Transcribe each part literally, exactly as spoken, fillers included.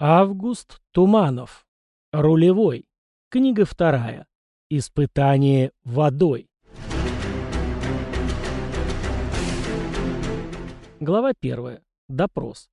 Август Туманов. Рулевой. Книга вторая. Испытание водой. Глава первая. Допрос.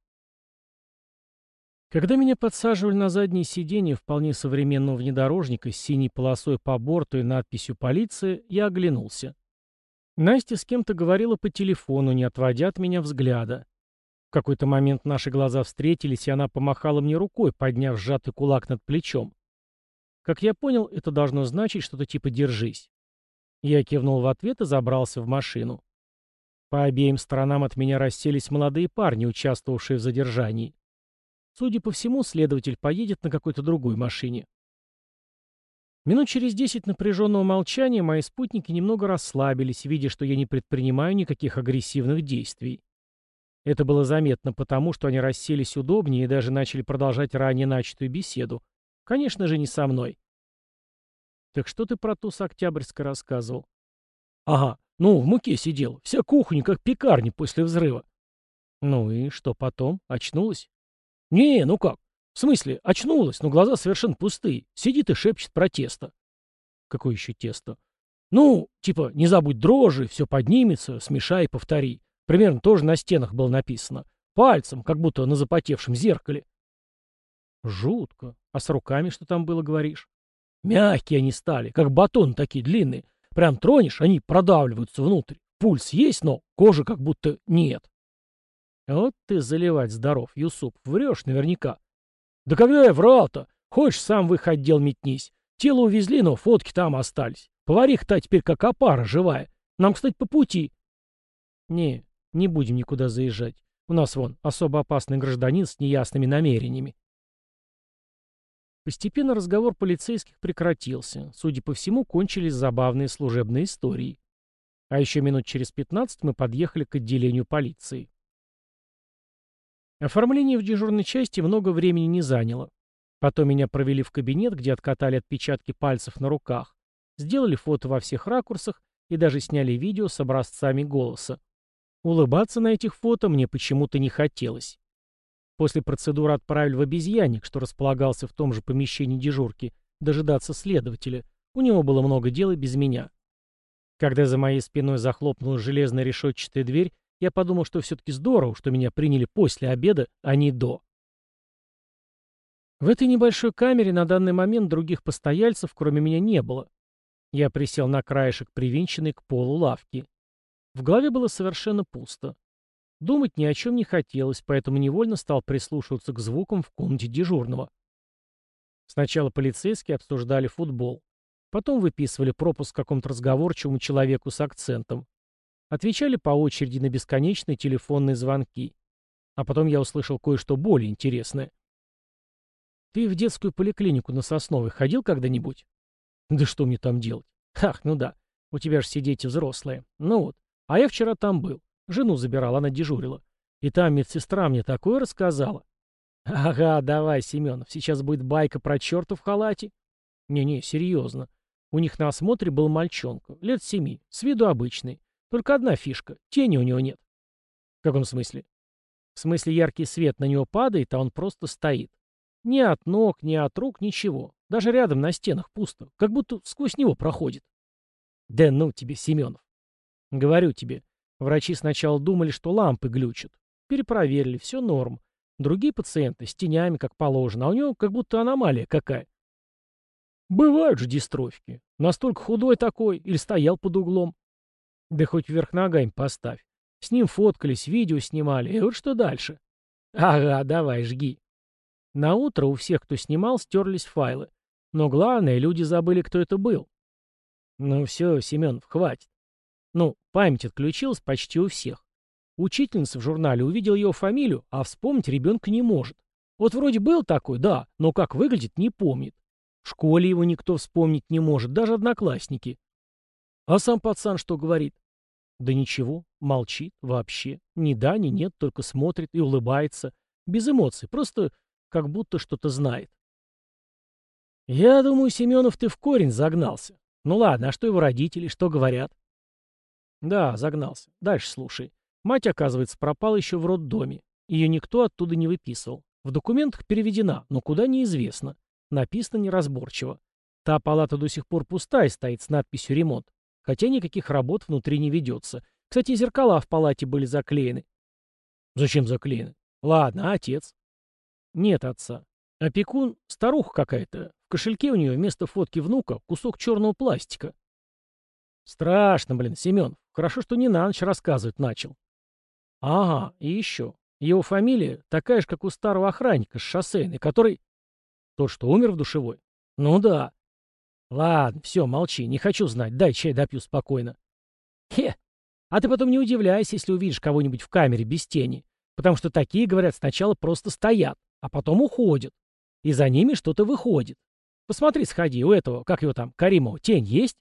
Когда меня подсаживали на заднее сиденье вполне современного внедорожника с синей полосой по борту и надписью «Полиция», я оглянулся. Настя с кем-то говорила по телефону, не отводя от меня взгляда. В какой-то момент наши глаза встретились, и она помахала мне рукой, подняв сжатый кулак над плечом. Как я понял, это должно значить что-то типа «держись». Я кивнул в ответ и забрался в машину. По обеим сторонам от меня расселись молодые парни, участвовавшие в задержании. Судя по всему, следователь поедет на какой-то другой машине. Минут через десять напряженного молчания мои спутники немного расслабились, видя, что я не предпринимаю никаких агрессивных действий. Это было заметно потому, что они расселись удобнее и даже начали продолжать ранее начатую беседу. Конечно же, не со мной. «Так что ты про ту с Октябрьской рассказывал?» «Ага, ну, в муке сидел. Вся кухня, как пекарня после взрыва». «Ну и что потом? Очнулась?» «Не, ну как? В смысле, очнулась, но глаза совершенно пустые. Сидит и шепчет про тесто». «Какое еще тесто?» «Ну, типа, не забудь дрожжи, все поднимется, смешай и повтори. Примерно тоже на стенах было написано. Пальцем, как будто на запотевшем зеркале». «Жутко. А с руками что там было, говоришь?» «Мягкие они стали, как батон такие длинные. Прям тронешь, они продавливаются внутрь. Пульс есть, но кожи как будто нет». «Вот ты заливать здоров, Юсуп. Врешь наверняка». «Да когда я врал-то? Хочешь, сам в их отдел метнись. Тело увезли, но фотки там остались. Повариха-то теперь как опара живая. Нам, кстати, по пути». «Не, не будем никуда заезжать. У нас вон особо опасный гражданин с неясными намерениями». Постепенно разговор полицейских прекратился. Судя по всему, кончились забавные служебные истории. А еще минут через пятнадцать мы подъехали к отделению полиции. Оформление в дежурной части много времени не заняло. Потом меня провели в кабинет, где откатали отпечатки пальцев на руках, сделали фото во всех ракурсах и даже сняли видео с образцами голоса. Улыбаться на этих фото мне почему-то не хотелось. После процедуры отправили в обезьянник, что располагался в том же помещении дежурки, дожидаться следователя. У него было много дел и без меня. Когда за моей спиной захлопнулась железная решетчатая дверь, я подумал, что все-таки здорово, что меня приняли после обеда, а не до. В этой небольшой камере на данный момент других постояльцев, кроме меня, не было. Я присел на краешек привинченной к полу лавки. В голове было совершенно пусто. Думать ни о чем не хотелось, поэтому невольно стал прислушиваться к звукам в комнате дежурного. Сначала полицейские обсуждали футбол. Потом выписывали пропуск какому-то разговорчивому человеку с акцентом. Отвечали по очереди на бесконечные телефонные звонки. А потом я услышал кое-что более интересное. «Ты в детскую поликлинику на Сосновой ходил когда-нибудь?» «Да что мне там делать?» «Ах, ну да, у тебя же все дети взрослые. Ну вот, а я вчера там был. Жену забирал, она дежурила. И там медсестра мне такое рассказала». «Ага, давай, Семенов, сейчас будет байка про черта в халате». «Не-не, серьезно. У них на осмотре был мальчонка, лет семи, с виду обычный. Только одна фишка, тени у него нет». «В каком смысле?» «В смысле, яркий свет на него падает, а он просто стоит. Ни от ног, ни от рук, ничего. Даже рядом на стенах пусто, как будто сквозь него проходит». «Да ну тебе, Семенов». «Говорю тебе, врачи сначала думали, что лампы глючат. Перепроверили, все норм. Другие пациенты с тенями, как положено, а у него как будто аномалия какая». «Бывают же дистрофики. Настолько худой такой или стоял под углом». «Да хоть вверх ногами поставь. С ним фоткались, видео снимали. И вот что дальше?» «Ага, давай, жги». На утро у всех, кто снимал, стерлись файлы. Но главное, люди забыли, кто это был. «Ну все, Семенов, хватит». Ну, память отключилась почти у всех. Учительница в журнале увидела его фамилию, а вспомнить ребенка не может. Вот вроде был такой, да, но как выглядит, не помнит. В школе его никто вспомнить не может, даже одноклассники. А сам пацан что говорит? Да ничего, молчит вообще. Ни да, ни нет, только смотрит и улыбается. Без эмоций, просто как будто что-то знает. Я думаю, Семенов, ты в корень загнался. Ну ладно, а что его родители, что говорят? Да, загнался. Дальше слушай. Мать, оказывается, пропала еще в роддоме. Ее никто оттуда не выписывал. В документах переведена, но куда неизвестно. Написано неразборчиво. Та палата до сих пор пустая стоит с надписью «Ремонт». Хотя никаких работ внутри не ведется. Кстати, зеркала в палате были заклеены. Зачем заклеены? Ладно, а отец? Нет отца. Опекун — старуха какая-то. В кошельке у нее вместо фотки внука кусок черного пластика. Страшно, блин, Семен. Хорошо, что не на ночь рассказывать начал. Ага, и еще. Его фамилия такая же, как у старого охранника с шоссейной, который... Тот, что умер в душевой? Ну да. Ладно, все, молчи, не хочу знать, дай чай допью спокойно. Хе, а ты потом не удивляйся, если увидишь кого-нибудь в камере без тени, потому что такие, говорят, сначала просто стоят, а потом уходят, и за ними что-то выходит. Посмотри, сходи, у этого, как его там, Каримова, тень есть?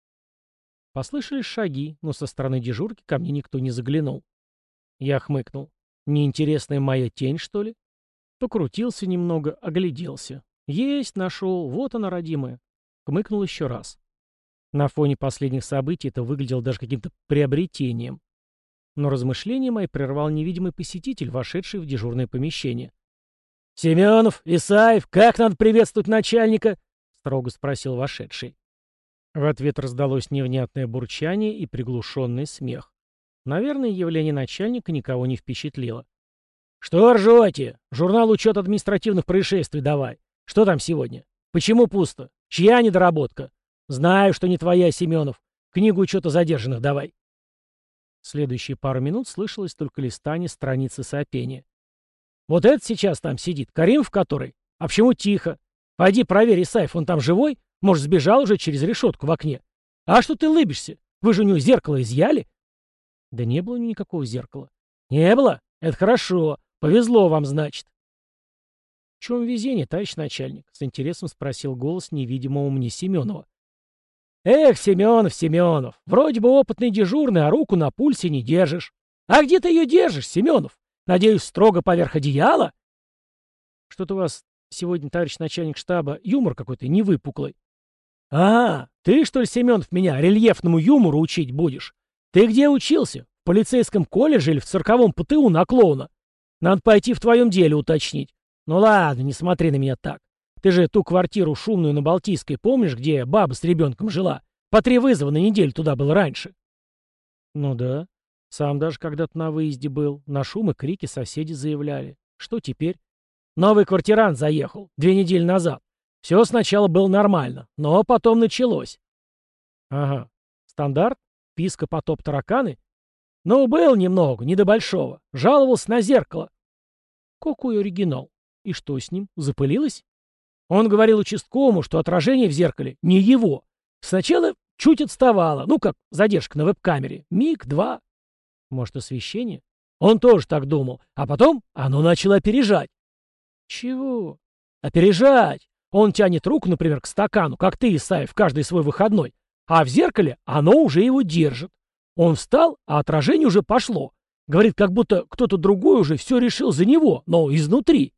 Послышались шаги, но со стороны дежурки ко мне никто не заглянул. Я хмыкнул. Неинтересная моя тень, что ли? Покрутился немного, огляделся. Есть, нашел, вот она, родимая. Хмыкнул еще раз. На фоне последних событий это выглядело даже каким-то приобретением. Но размышления мои прервал невидимый посетитель, вошедший в дежурное помещение. «Семенов, Исаев, как надо приветствовать начальника?» — строго спросил вошедший. В ответ раздалось невнятное бурчание и приглушенный смех. Наверное, явление начальника никого не впечатлило. «Что ржете? Журнал учет административных происшествий давай. Что там сегодня? Почему пусто? Чья недоработка? Знаю, что не твоя, Семенов. Книгу учета задержанных давай». Следующие пару минут слышалось только листание страницы сопения. «Вот этот сейчас там сидит, Каримов который? А почему тихо? Пойди проверь, Исаев, он там живой? Может, сбежал уже через решетку в окне? А что ты лыбишься? Вы же у него зеркало изъяли?» «Да не было у него никакого зеркала». «Не было? Это хорошо. Повезло вам, значит». «В чем везение, товарищ начальник?» — с интересом спросил голос невидимого мне Семенова. «Эх, Семенов, Семенов, вроде бы опытный дежурный, а руку на пульсе не держишь. А где ты ее держишь, Семенов? Надеюсь, строго поверх одеяла?» «Что-то у вас сегодня, товарищ начальник штаба, юмор какой-то невыпуклый». «А, ты, что ли, Семенов, меня рельефному юмору учить будешь? Ты где учился? В полицейском колледже или в цирковом ПТУ на клоуна? Надо пойти в твоем деле уточнить. Ну ладно, не смотри на меня так. Ты же ту квартиру шумную на Балтийской помнишь, где баба с ребенком жила? По три вызова на неделю туда было раньше». «Ну да. Сам даже когда-то на выезде был. На шум и крики соседи заявляли. Что теперь?» «Новый квартирант заехал. Две недели назад. Все сначала было нормально, но потом началось». «Ага. Стандарт? Писка, потоп, тараканы?» «Ну, был немного, не до большого. Жаловался на зеркало». «Какой оригинал? И что с ним? Запылилось?» Он говорил участковому, что отражение в зеркале не его. Сначала чуть отставало, ну как задержка на веб-камере. Миг, два. Может, освещение? Он тоже так думал. А потом оно начало опережать. Чего? Опережать. Он тянет руку, например, к стакану, как ты, Исаев, каждый свой выходной. А в зеркале оно уже его держит. Он встал, а отражение уже пошло. Говорит, как будто кто-то другой уже все решил за него, но изнутри.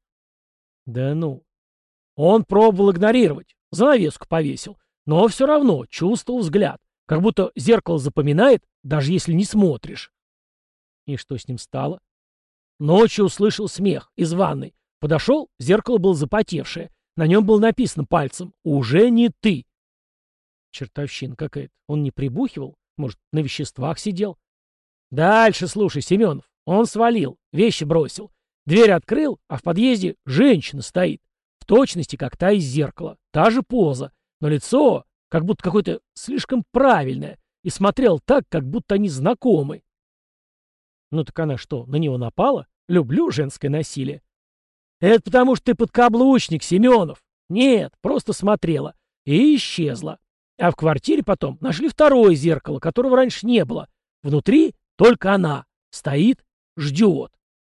Да ну. Он пробовал игнорировать, занавеску повесил, но все равно чувствовал взгляд, как будто зеркало запоминает, даже если не смотришь. И что с ним стало? Ночью услышал смех из ванной. Подошел, зеркало было запотевшее. На нем было написано пальцем «Уже не ты». Чертовщина какая-то. Он не прибухивал? Может, на веществах сидел? Дальше слушай, Семенов. Он свалил, вещи бросил. Дверь открыл, а в подъезде женщина стоит. В точности, как та из зеркала. Та же поза. Но лицо, как будто какое-то слишком правильное. И смотрел так, как будто они знакомы. Ну так она что, на него напала? Люблю женское насилие. Это потому, что ты подкаблучник, Семенов. Нет, просто смотрела. И исчезла. А в квартире потом нашли второе зеркало, которого раньше не было. Внутри только она. Стоит, ждет.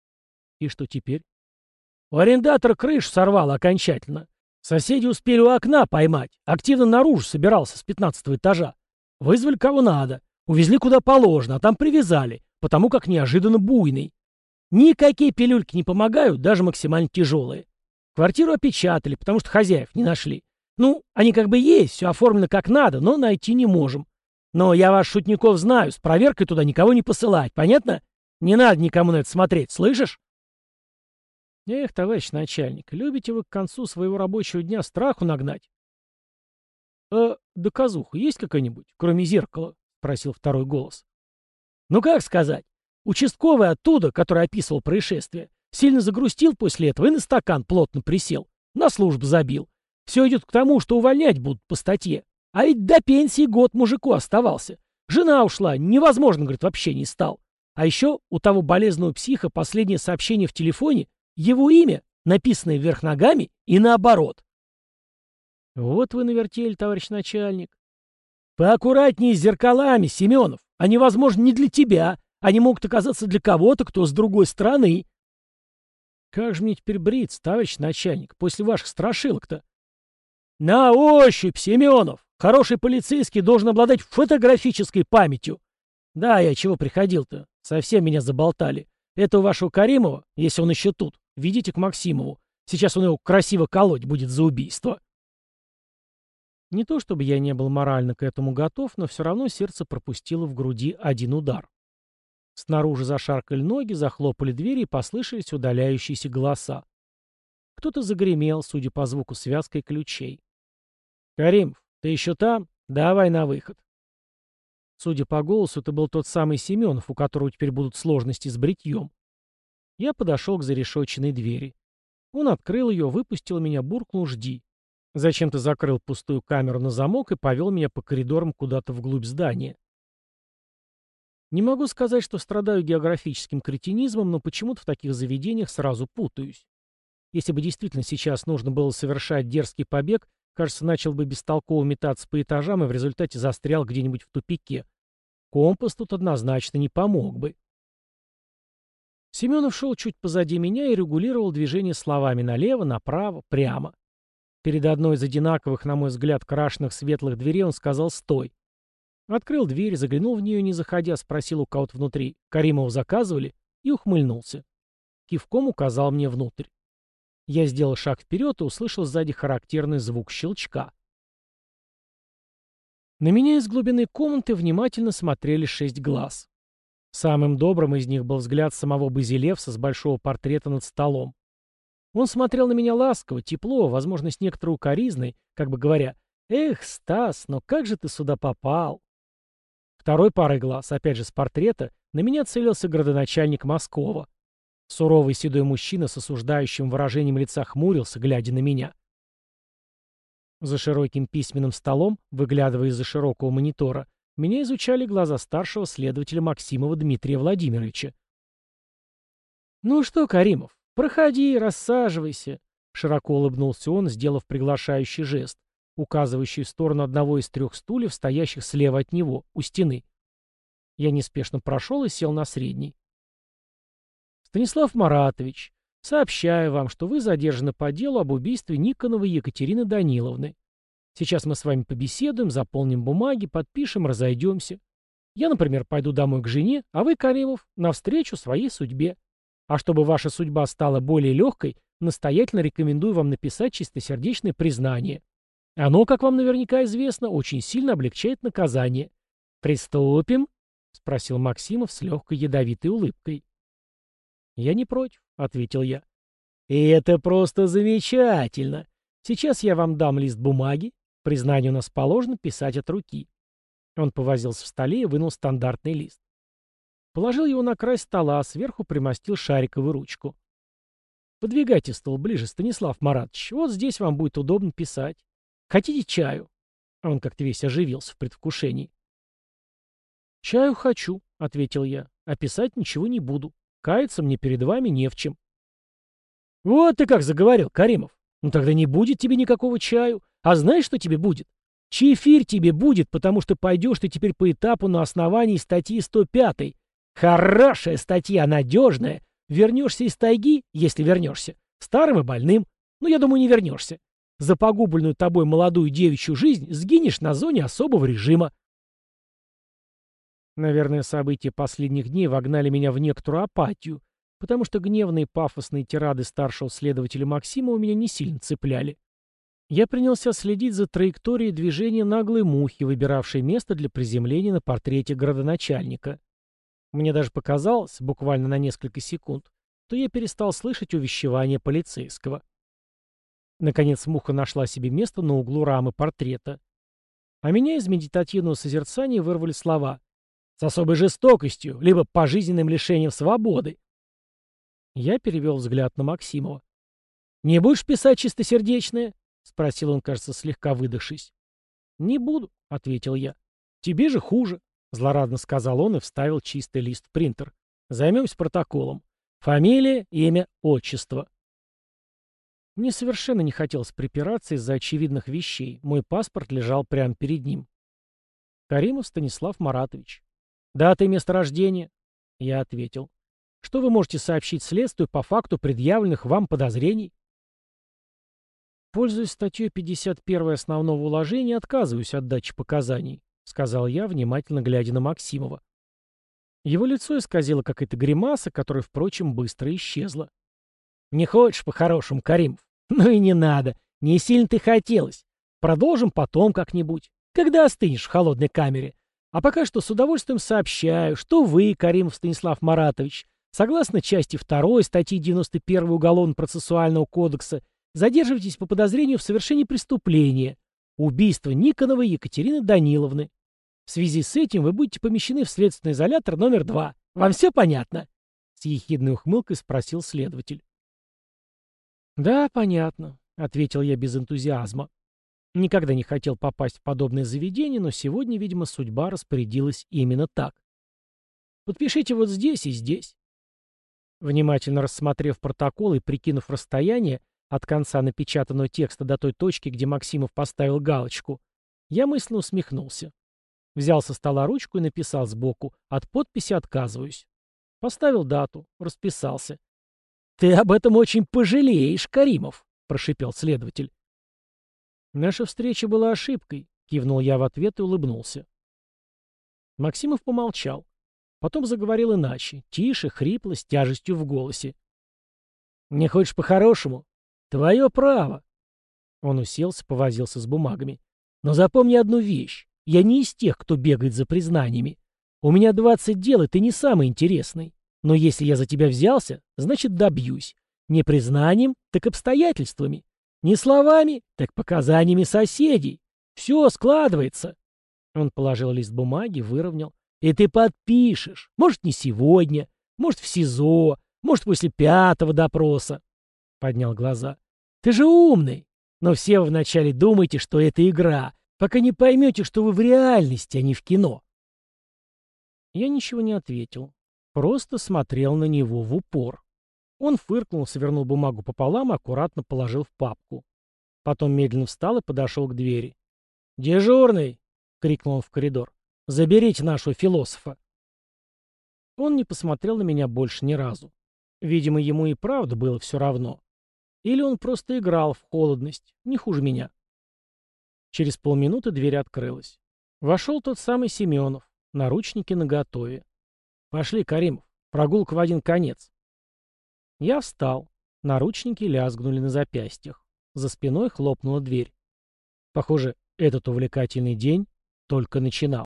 И что теперь? У арендатора крышу сорвало окончательно. Соседи успели у окна поймать. Активно наружу собирался с пятнадцатого этажа. Вызвали кого надо. Увезли куда положено, а там привязали, потому как неожиданно буйный. Никакие пилюльки не помогают, даже максимально тяжелые. Квартиру опечатали, потому что хозяев не нашли. Ну, они как бы есть, все оформлено как надо, но найти не можем. Но я вас, шутников, знаю, с проверкой туда никого не посылать, понятно? Не надо никому на это смотреть, слышишь? Эх, товарищ начальник, любите вы к концу своего рабочего дня страху нагнать? «А доказуха есть какая-нибудь, кроме зеркала?» — спросил второй голос. «Ну как сказать? Участковый оттуда, который описывал происшествие, сильно загрустил после этого и на стакан плотно присел. На службу забил. Все идет к тому, что увольнять будут по статье. А ведь до пенсии год мужику оставался. Жена ушла, невозможно, говорит, вообще не стал. А еще у того болезного психа последнее сообщение в телефоне, его имя, написанное вверх ногами и наоборот». «Вот вы навертели, товарищ начальник». «Поаккуратнее с зеркалами, Семенов. Они, возможно, не для тебя. Они могут оказаться для кого-то, кто с другой стороны». «Как же мне теперь бриться, товарищ начальник, после ваших страшилок-то?» «На ощупь, Семенов. Хороший полицейский должен обладать фотографической памятью. Да, я чего приходил-то? Совсем меня заболтали. Это у вашего Каримова, если он еще тут, ведите к Максимову. Сейчас он его красиво колоть будет за убийство». Не то чтобы я не был морально к этому готов, но все равно сердце пропустило в груди один удар. Снаружи зашаркали ноги, захлопали двери и послышались удаляющиеся голоса. Кто-то загремел, судя по звуку связкой ключей. «Каримов, ты еще там? Давай на выход». Судя по голосу, это был тот самый Семенов, у которого теперь будут сложности с бритьем. Я подошел к зарешоченной двери. Он открыл ее, выпустил меня, буркнул «Жди». Зачем-то закрыл пустую камеру на замок и повел меня по коридорам куда-то вглубь здания. Не могу сказать, что страдаю географическим кретинизмом, но почему-то в таких заведениях сразу путаюсь. Если бы действительно сейчас нужно было совершать дерзкий побег, кажется, начал бы бестолково метаться по этажам и в результате застрял где-нибудь в тупике. Компас тут однозначно не помог бы. Семенов шел чуть позади меня и регулировал движение словами налево, направо, прямо. Перед одной из одинаковых, на мой взгляд, крашенных светлых дверей он сказал «стой». Открыл дверь, заглянул в нее, не заходя, спросил у кого-то внутри «Каримова заказывали?» и ухмыльнулся. Кивком указал мне внутрь. Я сделал шаг вперед и услышал сзади характерный звук щелчка. На меня из глубины комнаты внимательно смотрели шесть глаз. Самым добрым из них был взгляд самого Базилевса с большого портрета над столом. Он смотрел на меня ласково, тепло, возможно, с некоторой укоризной, как бы говоря, «Эх, Стас, но как же ты сюда попал?» Второй парой глаз, опять же с портрета, на меня целился градоначальник Москова. Суровый седой мужчина с осуждающим выражением лица хмурился, глядя на меня. За широким письменным столом, выглядывая из-за широкого монитора, меня изучали глаза старшего следователя Максимова Дмитрия Владимировича. «Ну что, Каримов, проходи, рассаживайся», — широко улыбнулся он, сделав приглашающий жест, указывающий в сторону одного из трех стульев, стоящих слева от него, у стены. Я неспешно прошел и сел на средний. «Станислав Маратович, сообщаю вам, что вы задержаны по делу об убийстве Никоновой Екатерины Даниловны. Сейчас мы с вами побеседуем, заполним бумаги, подпишем, разойдемся. Я, например, пойду домой к жене, а вы, Каримов, навстречу своей судьбе. А чтобы ваша судьба стала более легкой, настоятельно рекомендую вам написать чистосердечное признание. Оно, как вам наверняка известно, очень сильно облегчает наказание. Приступим?» — спросил Максимов с легкой ядовитой улыбкой. «Я не против», — ответил я. «И это просто замечательно. Сейчас я вам дам лист бумаги. Признание у нас положено писать от руки». Он повозился в столе и вынул стандартный лист. Положил его на край стола, а сверху примостил шариковую ручку. «Подвигайте стол ближе, Станислав Маратович. Вот здесь вам будет удобно писать. Хотите чаю?» Он как-то весь оживился в предвкушении. «Чаю хочу», — ответил я, — «а писать ничего не буду. Каяться мне перед вами не в чем». «Вот ты как заговорил, Каримов. Ну тогда не будет тебе никакого чаю. А знаешь, что тебе будет? Чаефирь тебе будет, потому что пойдешь ты теперь по этапу на основании статьи сто пятой. Хорошая статья, надежная. Вернешься из тайги, если вернешься, старым и больным. Но я думаю, не вернешься. За погубленную тобой молодую девичью жизнь сгинешь на зоне особого режима». Наверное, события последних дней вогнали меня в некоторую апатию, потому что гневные пафосные тирады старшего следователя Максимова меня не сильно цепляли. Я принялся следить за траекторией движения наглой мухи, выбиравшей место для приземления на портрете градоначальника. Мне даже показалось, буквально на несколько секунд, то я перестал слышать увещевания полицейского. Наконец муха нашла себе место на углу рамы портрета. А меня из медитативного созерцания вырвали слова: «С особой жестокостью, либо пожизненным лишением свободы». Я перевел взгляд на Максимова. «Не будешь писать чистосердечное?» — спросил он, кажется, слегка выдохшись. «Не буду», — ответил я. «Тебе же хуже», — злорадно сказал он и вставил чистый лист в принтер. «Займемся протоколом. Фамилия, имя, отчество». Мне совершенно не хотелось припираться из-за очевидных вещей. Мой паспорт лежал прямо перед ним. Каримов Станислав Маратович. «Дата и место рождения?» Я ответил. «Что вы можете сообщить следствию по факту предъявленных вам подозрений?» «Пользуясь статьей пятьдесят первой основного уложения, отказываюсь от дачи показаний», — сказал я, внимательно глядя на Максимова. Его лицо исказило какая-то гримаса, которая, впрочем, быстро исчезла. «Не хочешь по-хорошему, Каримов? Ну и не надо. Не сильно ты хотелось. Продолжим потом как-нибудь, когда остынешь в холодной камере. А пока что с удовольствием сообщаю, что вы, Каримов Станислав Маратович, согласно части второй статьи девяносто первой Уголовно-процессуального кодекса, задерживаетесь по подозрению в совершении преступления — убийства Никоновой Екатерины Даниловны. В связи с этим вы будете помещены в следственный изолятор номер два. Вам все понятно?» С ехидной ухмылкой спросил следователь. «Да, понятно», — ответил я без энтузиазма. Никогда не хотел попасть в подобное заведение, но сегодня, видимо, судьба распорядилась именно так. «Подпишите вот здесь и здесь». Внимательно рассмотрев протокол и прикинув расстояние от конца напечатанного текста до той точки, где Максимов поставил галочку, я мысленно усмехнулся. Взял со стола ручку и написал сбоку: «От подписи отказываюсь». Поставил дату, расписался. «Ты об этом очень пожалеешь, Каримов», — прошипел следователь. «Наша встреча была ошибкой», — кивнул я в ответ и улыбнулся. Максимов помолчал. Потом заговорил иначе, тише, хрипло, с тяжестью в голосе. «Не хочешь по-хорошему? Твое право». Он уселся, повозился с бумагами. «Но запомни одну вещь. Я не из тех, кто бегает за признаниями. У меня двадцать дел, и ты не самый интересный. Но если я за тебя взялся, значит добьюсь. Не признанием, так обстоятельствами. Не словами, так показаниями соседей. Все складывается». Он положил лист бумаги, выровнял. «И ты подпишешь. Может, не сегодня, может, в СИЗО, может, после пятого допроса». Поднял глаза. «Ты же умный. Но все вы вначале думаете, что это игра, пока не поймете, что вы в реальности, а не в кино». Я ничего не ответил. Просто смотрел на него в упор. Он фыркнул, свернул бумагу пополам и аккуратно положил в папку. Потом медленно встал и подошел к двери. «Дежурный!» — крикнул он в коридор. «Заберите нашего философа!» Он не посмотрел на меня больше ни разу. Видимо, ему и правда было все равно. Или он просто играл в холодность, не хуже меня. Через полминуты дверь открылась. Вошел тот самый Семенов, наручники наготове. «Пошли, Каримов, прогулка в один конец». Я встал. Наручники лязгнули на запястьях. За спиной хлопнула дверь. Похоже, этот увлекательный день только начинал.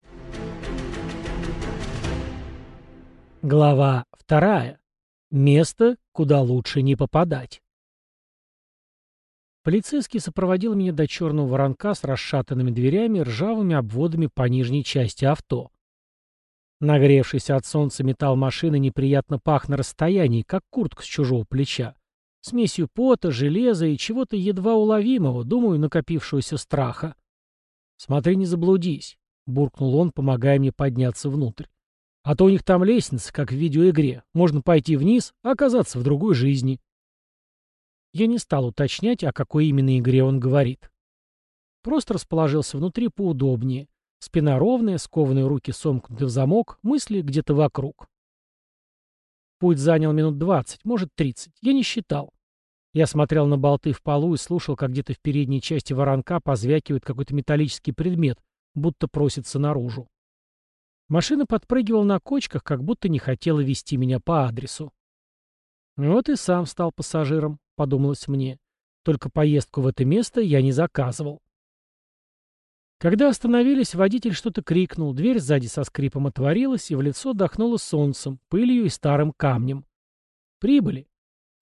Глава вторая. Место, куда лучше не попадать. Полицейский сопроводил меня до черного воронка с расшатанными дверями и ржавыми обводами по нижней части авто. Нагревшийся от солнца металл машины неприятно пах на расстоянии, как куртка с чужого плеча. Смесью пота, железа и чего-то едва уловимого, думаю, накопившегося страха. «Смотри, не заблудись», — буркнул он, помогая мне подняться внутрь. «А то у них там лестница, как в видеоигре. Можно пойти вниз, а оказаться в другой жизни». Я не стал уточнять, о какой именно игре он говорит. Просто расположился внутри поудобнее. Спина ровная, скованные руки сомкнуты в замок, мысли где-то вокруг. Путь занял минут двадцать, может тридцать. Я не считал. Я смотрел на болты в полу и слушал, как где-то в передней части воронка позвякивает какой-то металлический предмет, будто просится наружу. Машина подпрыгивала на кочках, как будто не хотела вести меня по адресу. Вот и сам стал пассажиром, подумалось мне. Только поездку в это место я не заказывал. Когда остановились, водитель что-то крикнул, дверь сзади со скрипом отворилась, и в лицо дохнуло солнцем, пылью и старым камнем. Прибыли.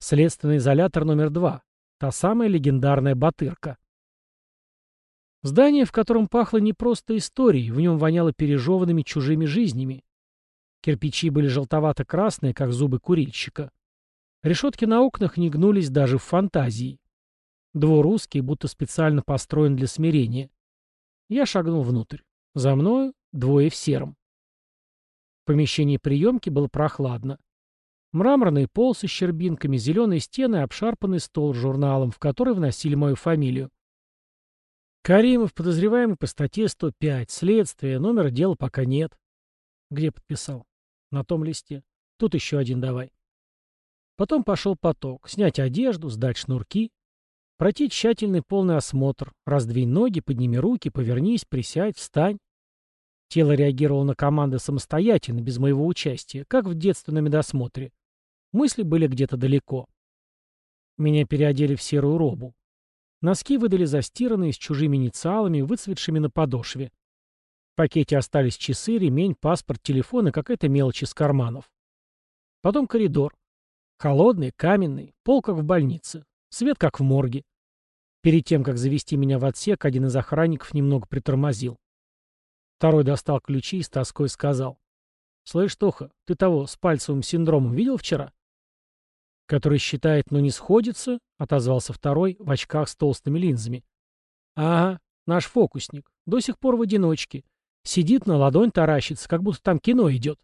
Следственный изолятор номер два. Та самая легендарная Батырка. Здание, в котором пахло не просто историей, в нем воняло пережеванными чужими жизнями. Кирпичи были желтовато-красные, как зубы курильщика. Решетки на окнах не гнулись даже в фантазии. Двор узкий, будто специально построен для смирения. Я шагнул внутрь. За мною двое в сером. В помещении приемки было прохладно. Мраморный пол со щербинками, зеленые стены и обшарпанный стол с журналом, в который вносили мою фамилию. Каримов, подозреваемый по статье сто пять. Следствие. Номера дела пока нет. Где подписал? На том листе. Тут еще один давай. Потом пошел поток. Снять одежду, сдать шнурки. Пройти тщательный полный осмотр. Раздвинь ноги, подними руки, повернись, присядь, встань. Тело реагировало на команды самостоятельно, без моего участия, как в детстве на медосмотре. Мысли были где-то далеко. Меня переодели в серую робу. Носки выдали застиранные, с чужими инициалами, выцветшими на подошве. В пакете остались часы, ремень, паспорт, телефон и какая-то мелочь из карманов. Потом коридор. Холодный, каменный, пол как в больнице, свет как в морге. Перед тем, как завести меня в отсек, один из охранников немного притормозил. Второй достал ключи и с тоской сказал. «Слышь, Тоха, ты того с пальцевым синдромом видел вчера?» «Который считает, но не сходится», — отозвался второй в очках с толстыми линзами. «Ага, наш фокусник. До сих пор в одиночке. Сидит на ладонь таращится, как будто там кино идет».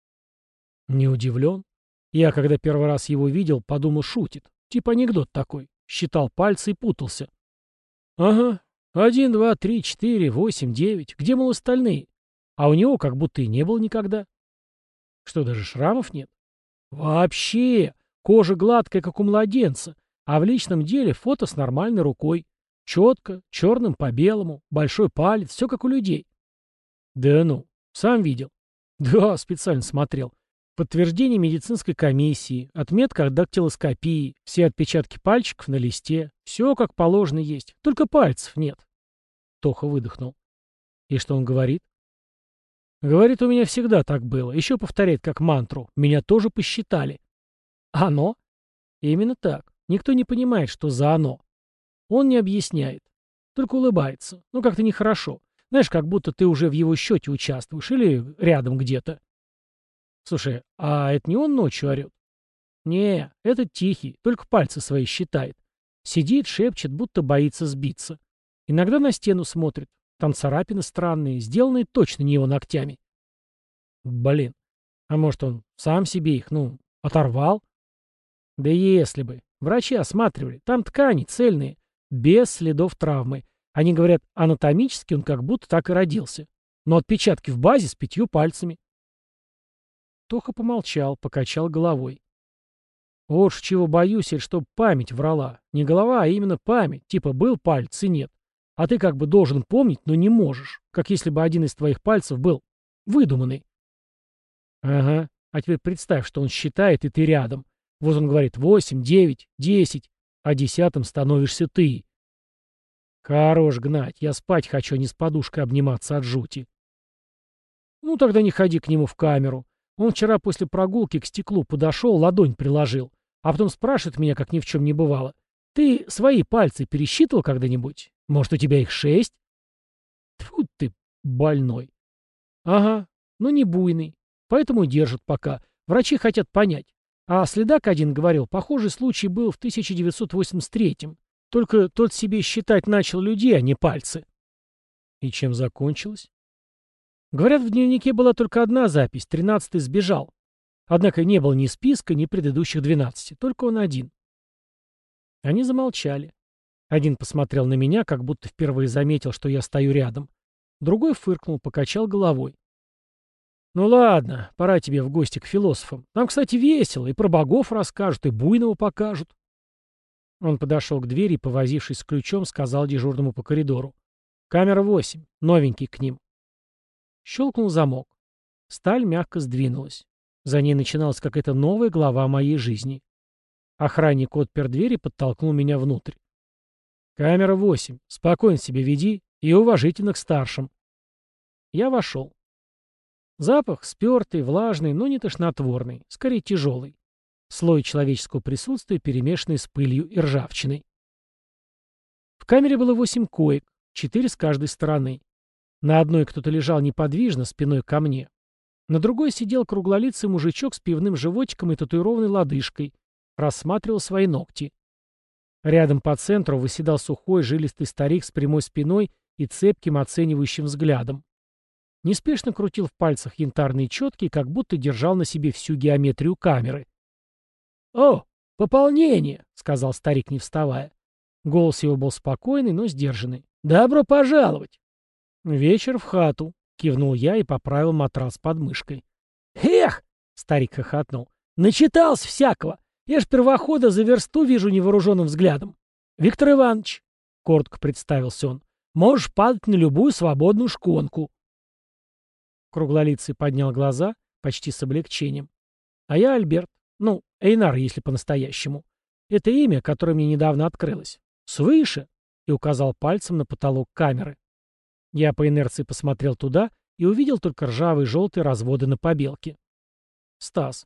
Не удивлен. Я, когда первый раз его видел, подумал, шутит. Типа анекдот такой. Считал пальцы и путался. «Ага. Один, два, три, четыре, восемь, девять. Где, мол, остальные? А у него как будто и не было никогда». «Что, даже шрамов нет?» «Вообще! Кожа гладкая, как у младенца. А в личном деле фото с нормальной рукой. Четко, черным по белому, большой палец, все как у людей». «Да ну, сам видел?» «Да, специально смотрел. Подтверждение медицинской комиссии, отметка от дактилоскопии, все отпечатки пальчиков на листе. Все как положено есть, только пальцев нет». Тоха выдохнул. «И что он говорит?» «Говорит, у меня всегда так было. Еще повторяет как мантру. Меня тоже посчитали». «Оно?» «Именно так. Никто не понимает, что за оно. Он не объясняет. Только улыбается. Ну, как-то нехорошо. Знаешь, как будто ты уже в его счете участвуешь или рядом где-то». «Слушай, а это не он ночью орет?» «Не, этот тихий, только пальцы свои считает. Сидит, шепчет, будто боится сбиться. Иногда на стену смотрит. Там царапины странные, сделанные точно не его ногтями». «Блин, а может он сам себе их, ну, оторвал?» «Да если бы. Врачи осматривали. Там ткани цельные, без следов травмы. Они говорят, анатомически он как будто так и родился. Но отпечатки в базе с пятью пальцами». Тоха помолчал, покачал головой. «Вот ж чего боюсь, это чтоб память врала. Не голова, а именно память. Типа был палец и нет. А ты как бы должен помнить, но не можешь. Как если бы один из твоих пальцев был выдуманный». «Ага. А теперь представь, что он считает, и ты рядом. Вот он говорит восемь, девять, десять, а десятым становишься ты». «Хорош гнать. Я спать хочу, а не с подушкой обниматься от жути». «Ну тогда не ходи к нему в камеру. Он вчера после прогулки к стеклу подошел, ладонь приложил, а потом спрашивает меня, как ни в чем не бывало. Ты свои пальцы пересчитывал когда-нибудь? Может, у тебя их шесть?» Тьфу ты, больной. «Ага, но не буйный. Поэтому держат пока. Врачи хотят понять. А следак один говорил, похожий случай был в тысяча девятьсот восемьдесят третьем. Только тот себе считать начал людей, а не пальцы». «И чем закончилось?» «Говорят, в дневнике была только одна запись, тринадцатый сбежал. Однако не было ни списка, ни предыдущих двенадцати, только он один». Они замолчали. Один посмотрел на меня, как будто впервые заметил, что я стою рядом. Другой фыркнул, покачал головой. «Ну ладно, пора тебе в гости к философам. Там, кстати, весело, и про богов расскажут, и буйного покажут». Он подошел к двери и, повозившись с ключом, сказал дежурному по коридору. «Камера восемь, новенький к ним». Щелкнул замок. Сталь мягко сдвинулась. За ней начиналась какая-то новая глава моей жизни. Охранник отпер дверь и подтолкнул меня внутрь. «Камера восемь. Спокойно себя веди и уважительно к старшим». Я вошел. Запах спертый, влажный, но не тошнотворный, скорее тяжелый. Слой человеческого присутствия, перемешанный с пылью и ржавчиной. В камере было восемь коек, четыре с каждой стороны. На одной кто-то лежал неподвижно, спиной ко мне. На другой сидел круглолицый мужичок с пивным животиком и татуированной лодыжкой. Рассматривал свои ногти. Рядом по центру выседал сухой, жилистый старик с прямой спиной и цепким оценивающим взглядом. Неспешно крутил в пальцах янтарные четки, как будто держал на себе всю геометрию камеры. «О, пополнение!» — сказал старик, не вставая. Голос его был спокойный, но сдержанный. «Добро пожаловать!» «Вечер в хату», — кивнул я и поправил матрас под мышкой. «Эх!» — старик хохотнул. «Начитался всякого! Я ж первохода за версту вижу невооруженным взглядом. Виктор Иванович!» — коротко представился он. «Можешь падать на любую свободную шконку». Круглолицый поднял глаза, почти с облегчением. «А я Альберт. Ну, Эйнар, если по-настоящему. Это имя, которое мне недавно открылось. Свыше!» И указал пальцем на потолок камеры. Я по инерции посмотрел туда и увидел только ржавые желтые разводы на побелке. Стас.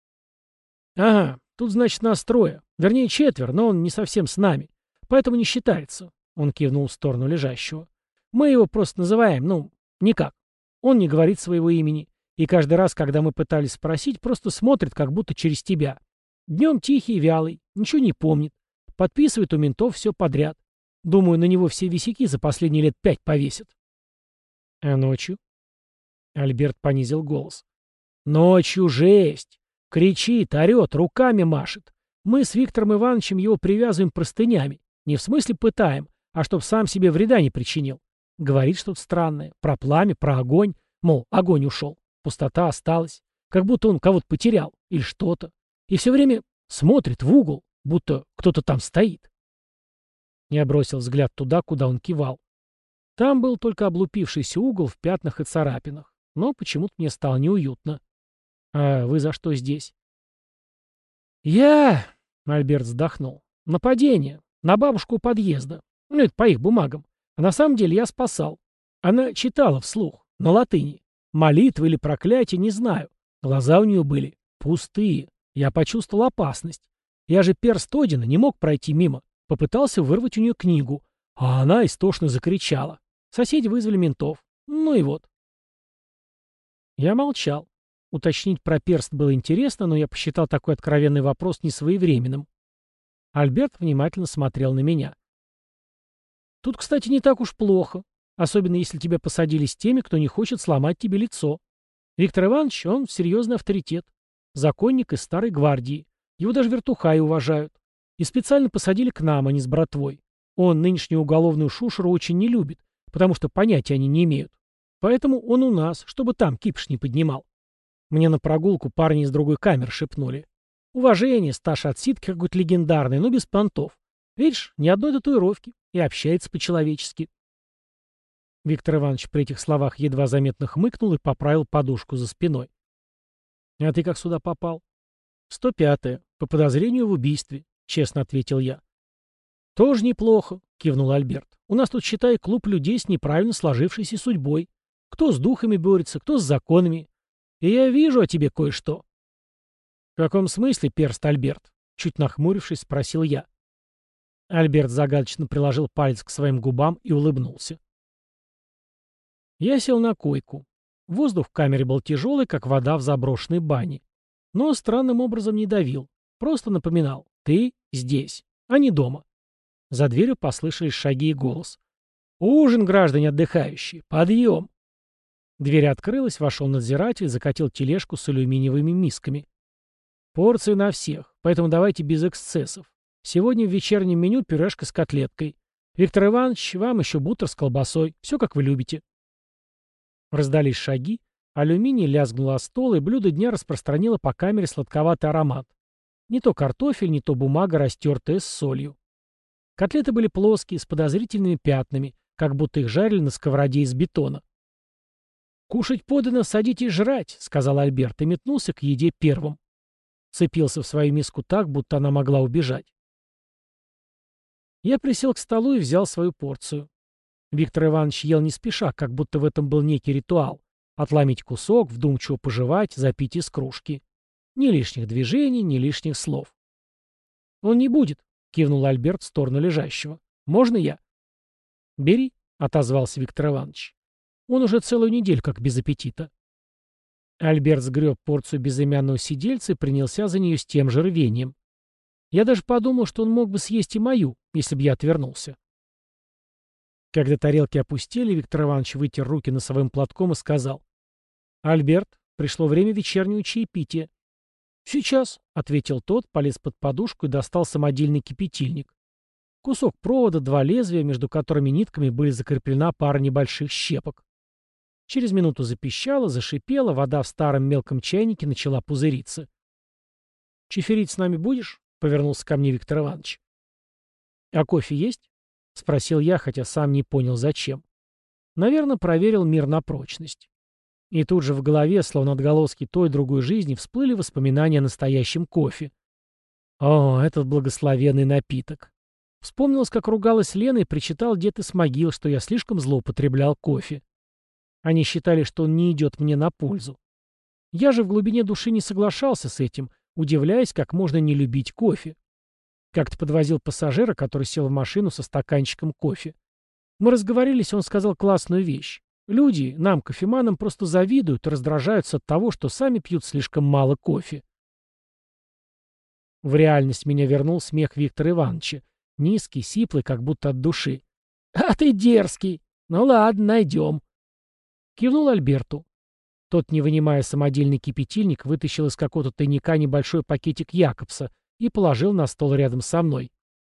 «Ага, тут, значит, нас трое. Вернее, четверо, но он не совсем с нами. Поэтому не считается». Он кивнул в сторону лежащего. «Мы его просто называем, ну, никак. Он не говорит своего имени. И каждый раз, когда мы пытались спросить, просто смотрит, как будто через тебя. Днем тихий и вялый, ничего не помнит. Подписывает у ментов все подряд. Думаю, на него все висяки за последние лет пять повесят». «А ночью?» Альберт понизил голос. «Ночью жесть! Кричит, орет, руками машет. Мы с Виктором Ивановичем его привязываем простынями. Не в смысле пытаем, а чтоб сам себе вреда не причинил. Говорит что-то странное. Про пламя, про огонь. Мол, огонь ушел. Пустота осталась. Как будто он кого-то потерял. Или что-то. И все время смотрит в угол, будто кто-то там стоит». Я бросил взгляд туда, куда он кивал. Там был только облупившийся угол в пятнах и царапинах. Но почему-то мне стало неуютно. «А вы за что здесь?» «Я...» — Альберт вздохнул. «Нападение. На бабушку у подъезда. Ну, это по их бумагам. А на самом деле я спасал. Она читала вслух, на латыни. Молитвы или проклятие, не знаю. Глаза у нее были пустые. Я почувствовал опасность. Я же перст Одина, не мог пройти мимо. Попытался вырвать у нее книгу. А она истошно закричала. Соседи вызвали ментов. Ну и вот». Я молчал. Уточнить про перст было интересно, но я посчитал такой откровенный вопрос несвоевременным. Альберт внимательно смотрел на меня. «Тут, кстати, не так уж плохо. Особенно если тебя посадили с теми, кто не хочет сломать тебе лицо. Виктор Иванович, он серьезный авторитет. Законник из старой гвардии. Его даже вертухаи уважают. И специально посадили к нам, а не с братвой. Он нынешнюю уголовную шушеру очень не любит, потому что понятия они не имеют. Поэтому он у нас, чтобы там кипиш не поднимал. Мне на прогулку парни из другой камеры шепнули. Уважение, стаж отсидки какой-то легендарный, но без понтов. Видишь, ни одной татуировки. И общается по-человечески». Виктор Иванович при этих словах едва заметно хмыкнул и поправил подушку за спиной. «А ты как сюда попал?» «сто пятое. По подозрению в убийстве», — честно ответил я. «Тоже неплохо», — кивнул Альберт. «У нас тут, считай, клуб людей с неправильно сложившейся судьбой. Кто с духами борется, кто с законами. И я вижу о тебе кое-что». «В каком смысле, перст Альберт?» — чуть нахмурившись, спросил я. Альберт загадочно приложил палец к своим губам и улыбнулся. Я сел на койку. Воздух в камере был тяжелый, как вода в заброшенной бане. Но странным образом не давил. Просто напоминал: ты здесь, а не дома. За дверью послышались шаги и голос. «Ужин, граждане отдыхающие! Подъем!» Дверь открылась, вошел надзиратель, закатил тележку с алюминиевыми мисками. «Порции на всех, поэтому давайте без эксцессов. Сегодня в вечернем меню пюрешка с котлеткой. Виктор Иванович, вам еще бутер с колбасой. Все, как вы любите». Раздались шаги, алюминий лязгнул о стол, и блюдо дня распространило по камере сладковатый аромат. Не то картофель, не то бумага, растертая с солью. Котлеты были плоские, с подозрительными пятнами, как будто их жарили на сковороде из бетона. «Кушать подано, садитесь жрать», — сказал Альберт и метнулся к еде первым. Цепился в свою миску так, будто она могла убежать. Я присел к столу и взял свою порцию. Виктор Иванович ел не спеша, как будто в этом был некий ритуал. Отломить кусок, вдумчиво пожевать, запить из кружки. Ни лишних движений, ни лишних слов. «Он не будет», — кивнул Альберт в сторону лежащего. «Можно я?» «Бери», — отозвался Виктор Иванович. «Он уже целую неделю как без аппетита». Альберт сгреб порцию безымянного сидельца и принялся за нее с тем же рвением. Я даже подумал, что он мог бы съесть и мою, если бы я отвернулся. Когда тарелки опустели, Виктор Иванович вытер руки носовым платком и сказал: «Альберт, пришло время вечернего чаепития». «Сейчас», — ответил тот, полез под подушку и достал самодельный кипятильник. Кусок провода, два лезвия, между которыми нитками были закреплена пара небольших щепок. Через минуту запищало, зашипело, вода в старом мелком чайнике начала пузыриться. «Чиферить с нами будешь?» — повернулся ко мне Виктор Иванович. «А кофе есть?» — спросил я, хотя сам не понял, зачем. Наверное, проверил мир на прочность. И тут же в голове, словно отголоски той другой жизни, всплыли воспоминания о настоящем кофе. О, этот благословенный напиток. Вспомнилось, как ругалась Лена и причитал дед из могил, что я слишком злоупотреблял кофе. Они считали, что он не идет мне на пользу. Я же в глубине души не соглашался с этим, удивляясь, как можно не любить кофе. Как-то подвозил пассажира, который сел в машину со стаканчиком кофе. Мы разговорились, он сказал классную вещь. Люди, нам, кофеманам, просто завидуют и раздражаются от того, что сами пьют слишком мало кофе. В реальность меня вернул смех Виктора Ивановича. Низкий, сиплый, как будто от души. «А ты дерзкий! Ну ладно, найдем!» Кивнул Альберту. Тот, не вынимая самодельный кипятильник, вытащил из какого-то тайника небольшой пакетик Якобса и положил на стол рядом со мной.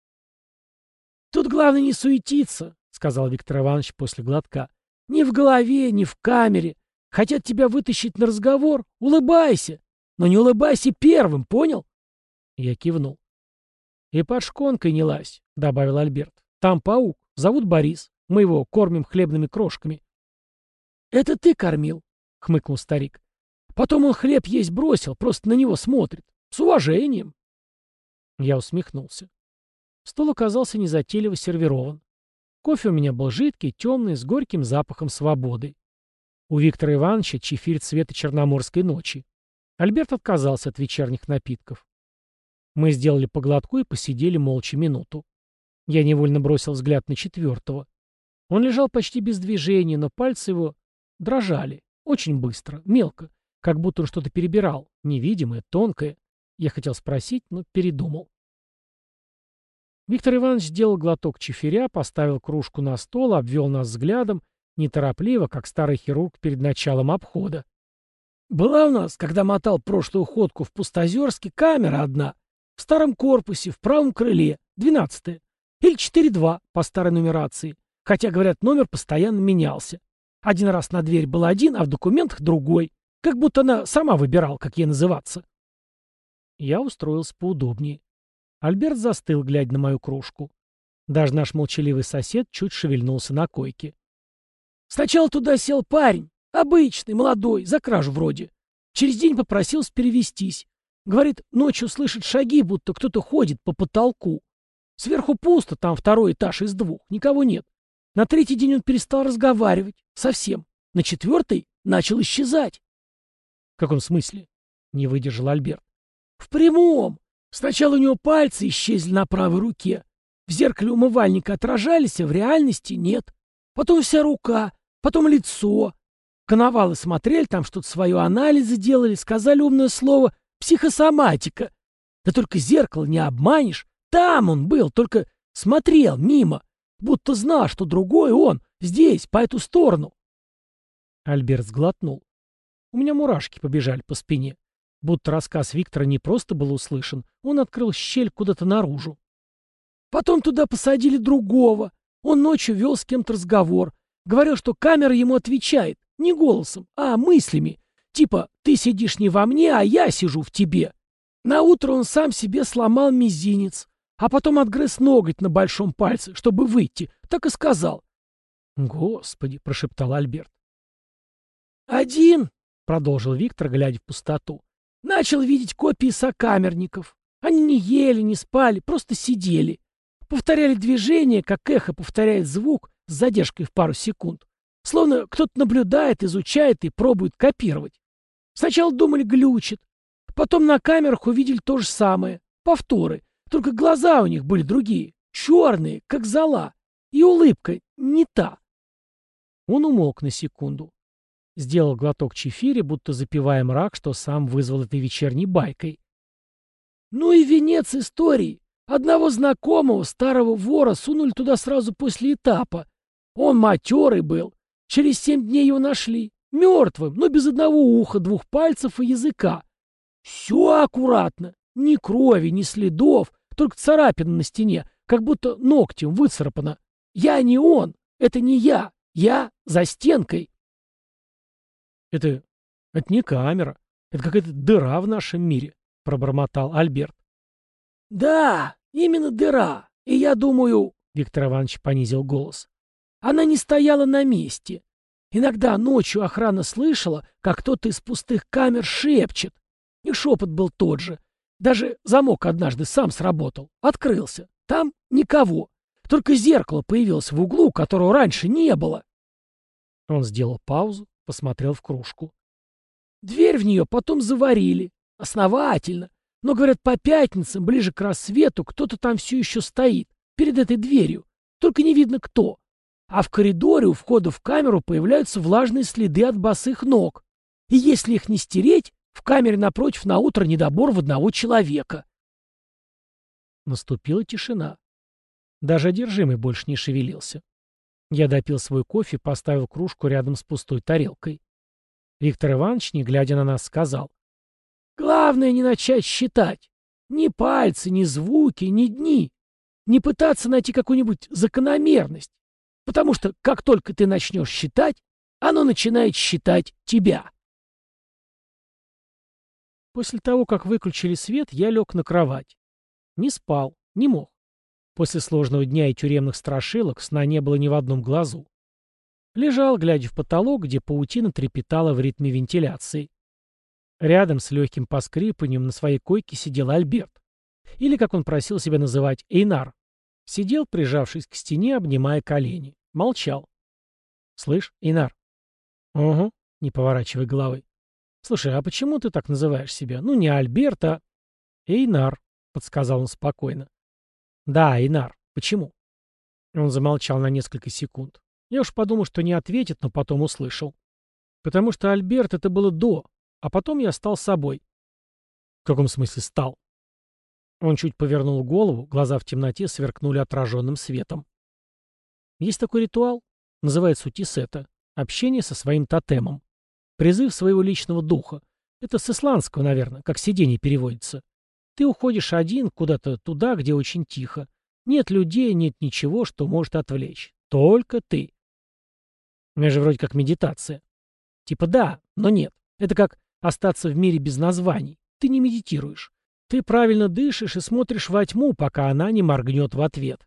«Тут главное не суетиться», — сказал Виктор Иванович после глотка. «Ни в голове, ни в камере. Хотят тебя вытащить на разговор? Улыбайся. Но не улыбайся первым, понял?» Я кивнул. «И под шконкой не лазь», — добавил Альберт. «Там паук. Зовут Борис. Мы его кормим хлебными крошками». «Это ты кормил», — хмыкнул старик. «Потом он хлеб есть бросил, просто на него смотрит. С уважением». Я усмехнулся. Стол оказался незатейливо сервирован. Кофе у меня был жидкий, темный, с горьким запахом свободы. У Виктора Ивановича чефирь цвета черноморской ночи. Альберт отказался от вечерних напитков. Мы сделали по глотку и посидели молча минуту. Я невольно бросил взгляд на четвертого. Он лежал почти без движения, но пальцы его дрожали. Очень быстро, мелко, как будто он что-то перебирал, невидимое, тонкое. Я хотел спросить, но передумал. Виктор Иванович сделал глоток чифиря, поставил кружку на стол, обвел нас взглядом, неторопливо, как старый хирург перед началом обхода. «Была у нас, когда мотал прошлую ходку в Пустозерске, камера одна, в старом корпусе, в правом крыле, двенадцатая, или четыре два по старой нумерации, хотя, говорят, номер постоянно менялся. Один раз на дверь был один, а в документах другой, как будто она сама выбирала, как ей называться». Я устроился поудобнее. Альберт застыл, глядя на мою кружку. Даже наш молчаливый сосед чуть шевельнулся на койке. «Сначала туда сел парень, обычный, молодой, за кражу вроде. Через день попросился перевестись. Говорит, ночью слышит шаги, будто кто-то ходит по потолку. Сверху пусто, там второй этаж из двух, никого нет. На третий день он перестал разговаривать. Совсем. На четвертый начал исчезать». «В каком смысле?» — не выдержал Альберт. «В прямом. Сначала у него пальцы исчезли на правой руке. В зеркале умывальника отражались, а в реальности нет. Потом вся рука, потом лицо. Коновалы смотрели, там что-то свое анализы делали, сказали умное слово «психосоматика». Да только зеркало не обманешь. Там он был, только смотрел мимо, будто знал, что другой он, здесь, по эту сторону». Альберт сглотнул. У меня мурашки побежали по спине. Будто рассказ Виктора не просто был услышан, он открыл щель куда-то наружу. «Потом туда посадили другого. Он ночью вел с кем-то разговор. Говорил, что камера ему отвечает. Не голосом, а мыслями. Типа, ты сидишь не во мне, а я сижу в тебе. Наутро он сам себе сломал мизинец, а потом отгрыз ноготь на большом пальце, чтобы выйти. Так и сказал». «Господи», — прошептал Альберт. «Один», — продолжил Виктор, глядя в пустоту, — «начал видеть копии сокамерников. Они не ели, не спали, просто сидели. Повторяли движения, как эхо повторяет звук с задержкой в пару секунд. Словно кто-то наблюдает, изучает и пробует копировать. Сначала думали, глючит. потом на камерах увидели то же самое. Повторы. Только глаза у них были другие. Черные, как зола. И улыбка не та. Он умолк на секунду. Сделал глоток чефири, будто запивая мрак, что сам вызвал этой вечерней байкой. Ну и венец истории. Одного знакомого, старого вора, сунули туда сразу после этапа. Он матерый был. Через семь дней его нашли. Мертвым, но без одного уха, двух пальцев и языка. Все аккуратно. Ни крови, ни следов, только царапина на стене, как будто ногтем выцарапана. Я не он. Это не я. Я за стенкой. Это... это не камера. Это какая-то дыра в нашем мире, пробормотал Альберт. Да, именно дыра. И я думаю... Виктор Иванович понизил голос. Она не стояла на месте. Иногда ночью охрана слышала, как кто-то из пустых камер шепчет. И шепот был тот же. Даже замок однажды сам сработал. Открылся. Там никого. Только зеркало появилось в углу, которого раньше не было. Он сделал паузу, посмотрел в кружку. Дверь в нее потом заварили. Основательно. Но, говорят, по пятницам, ближе к рассвету, кто-то там все еще стоит. Перед этой дверью. Только не видно кто. А в коридоре у входа в камеру появляются влажные следы от босых ног. И если их не стереть, в камере напротив на утро недобор в одного человека. Наступила тишина. Даже одержимый больше не шевелился. Я допил свой кофе и поставил кружку рядом с пустой тарелкой. Виктор Иванович, не глядя на нас, сказал. Главное не начать считать. Ни пальцы, ни звуки, ни дни. Не пытаться найти какую-нибудь закономерность. Потому что как только ты начнешь считать, оно начинает считать тебя. После того, как выключили свет, я лег на кровать. Не спал, не мог. После сложного дня и тюремных страшилок сна не было ни в одном глазу. Лежал, глядя в потолок, где паутина трепетала в ритме вентиляции. Рядом с легким поскрипыванием на своей койке сидел Альберт. Или, как он просил себя называть, Эйнар. Сидел, прижавшись к стене, обнимая колени. Молчал. «Слышь, Эйнар?» «Угу», не поворачивая головы. «Слушай, а почему ты так называешь себя? Ну, не Альберт, а...» «Эйнар», — подсказал он спокойно. «Да, Эйнар. Почему?» Он замолчал на несколько секунд. Я уж подумал, что не ответит, но потом услышал. «Потому что Альберт — это было до, а потом я стал собой». «В каком смысле стал?» Он чуть повернул голову, глаза в темноте сверкнули отраженным светом. Есть такой ритуал, называется утисета, общение со своим тотемом. Призыв своего личного духа. Это с исландского, наверное, как сидение переводится. Ты уходишь один куда-то туда, где очень тихо. Нет людей, нет ничего, что может отвлечь. Только ты. Это же вроде как медитация. Типа да, но нет. Это как остаться в мире без названий. Ты не медитируешь. Ты правильно дышишь и смотришь во тьму, пока она не моргнет в ответ.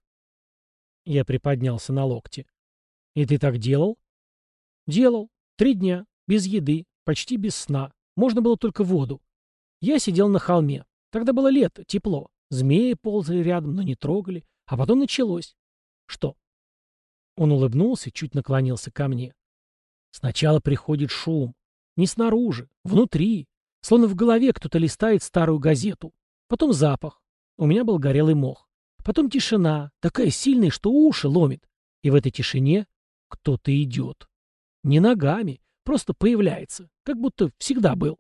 Я приподнялся на локте. И ты так делал? Делал. Три дня. Без еды. Почти без сна. Можно было только воду. Я сидел на холме. Тогда было лето, тепло. Змеи ползали рядом, но не трогали. А потом началось. Что? Он улыбнулся, чуть наклонился ко мне. Сначала приходит шум. Не снаружи, внутри. Словно в голове кто-то листает старую газету. Потом запах. У меня был горелый мох. Потом тишина, такая сильная, что уши ломит. И в этой тишине кто-то идет. Не ногами, просто появляется. Как будто всегда был.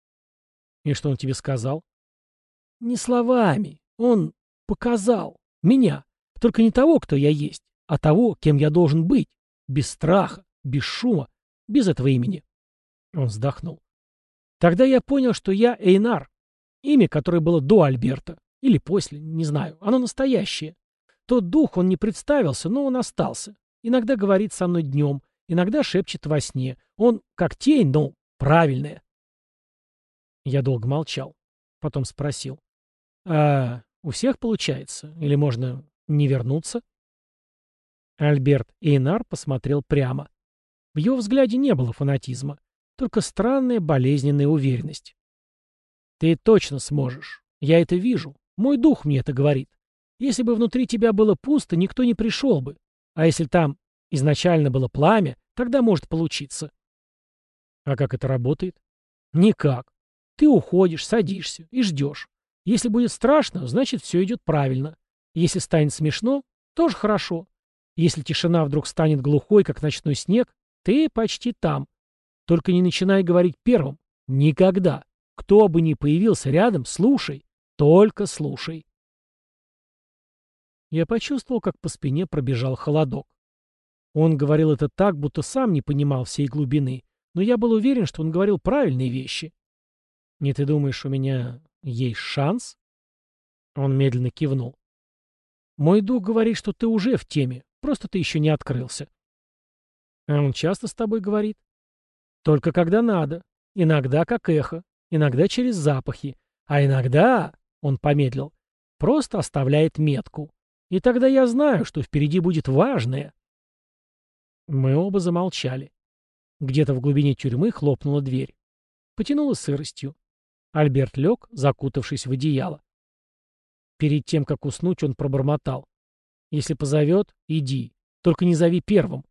И что он тебе сказал? Не словами. Он показал. Меня. Только не того, кто я есть, а того, кем я должен быть. Без страха, без шума, без этого имени. Он вздохнул. Тогда я понял, что я Эйнар. Имя, которое было до Альберта. Или после, не знаю. Оно настоящее. Тот дух, он не представился, но он остался. Иногда говорит со мной днем, иногда шепчет во сне. Он как тень, но правильная. Я долго молчал. Потом спросил. А у всех получается? Или можно не вернуться? Альберт Эйнар посмотрел прямо. В его взгляде не было фанатизма. Только странная болезненная уверенность. «Ты точно сможешь. Я это вижу. Мой дух мне это говорит. Если бы внутри тебя было пусто, никто не пришел бы. А если там изначально было пламя, тогда может получиться». «А как это работает?» «Никак. Ты уходишь, садишься и ждешь. Если будет страшно, значит, все идет правильно. Если станет смешно, тоже хорошо. Если тишина вдруг станет глухой, как ночной снег, ты почти там. Только не начинай говорить первым. Никогда. Кто бы ни появился рядом, слушай. Только слушай. Я почувствовал, как по спине пробежал холодок. Он говорил это так, будто сам не понимал всей глубины, но я был уверен, что он говорил правильные вещи. «Не ты думаешь, у меня есть шанс?» Он медленно кивнул. «Мой дух говорит, что ты уже в теме, просто ты еще не открылся». «А он часто с тобой говорит?» «Только когда надо. Иногда как эхо, иногда через запахи, а иногда, — он помедлил, — просто оставляет метку. И тогда я знаю, что впереди будет важное». Мы оба замолчали. Где-то в глубине тюрьмы хлопнула дверь. Потянуло сыростью. Альберт лег, закутавшись в одеяло. Перед тем, как уснуть, он пробормотал: «Если позовет, иди. Только не зови первым».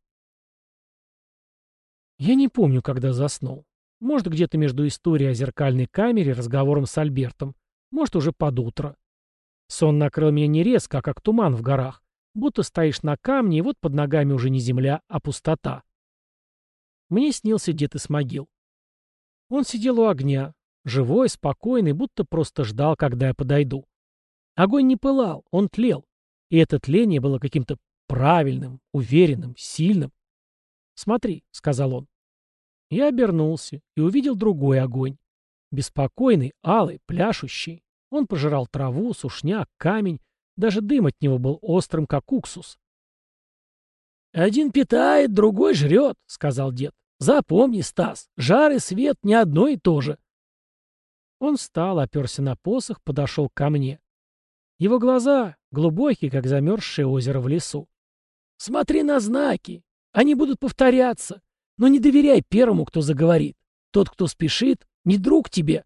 Я не помню, когда заснул. Может, где-то между историей о зеркальной камере и разговором с Альбертом. Может, уже под утро. Сон накрыл меня не резко, а как туман в горах. Будто стоишь на камне, и вот под ногами уже не земля, а пустота. Мне снился дед Исмагил. Он сидел у огня, живой, спокойный, будто просто ждал, когда я подойду. Огонь не пылал, он тлел. И это тление было каким-то правильным, уверенным, сильным. «Смотри», — сказал он. Я обернулся и увидел другой огонь. Беспокойный, алый, пляшущий. Он пожирал траву, сушняк, камень. Даже дым от него был острым, как уксус. «Один питает, другой жрет», — сказал дед. «Запомни, Стас, жар и свет не одно и то же». Он встал, оперся на посох, подошел ко мне. Его глаза глубокие, как замерзшее озеро в лесу. «Смотри на знаки. Они будут повторяться. Но не доверяй первому, кто заговорит. Тот, кто спешит, не друг тебе».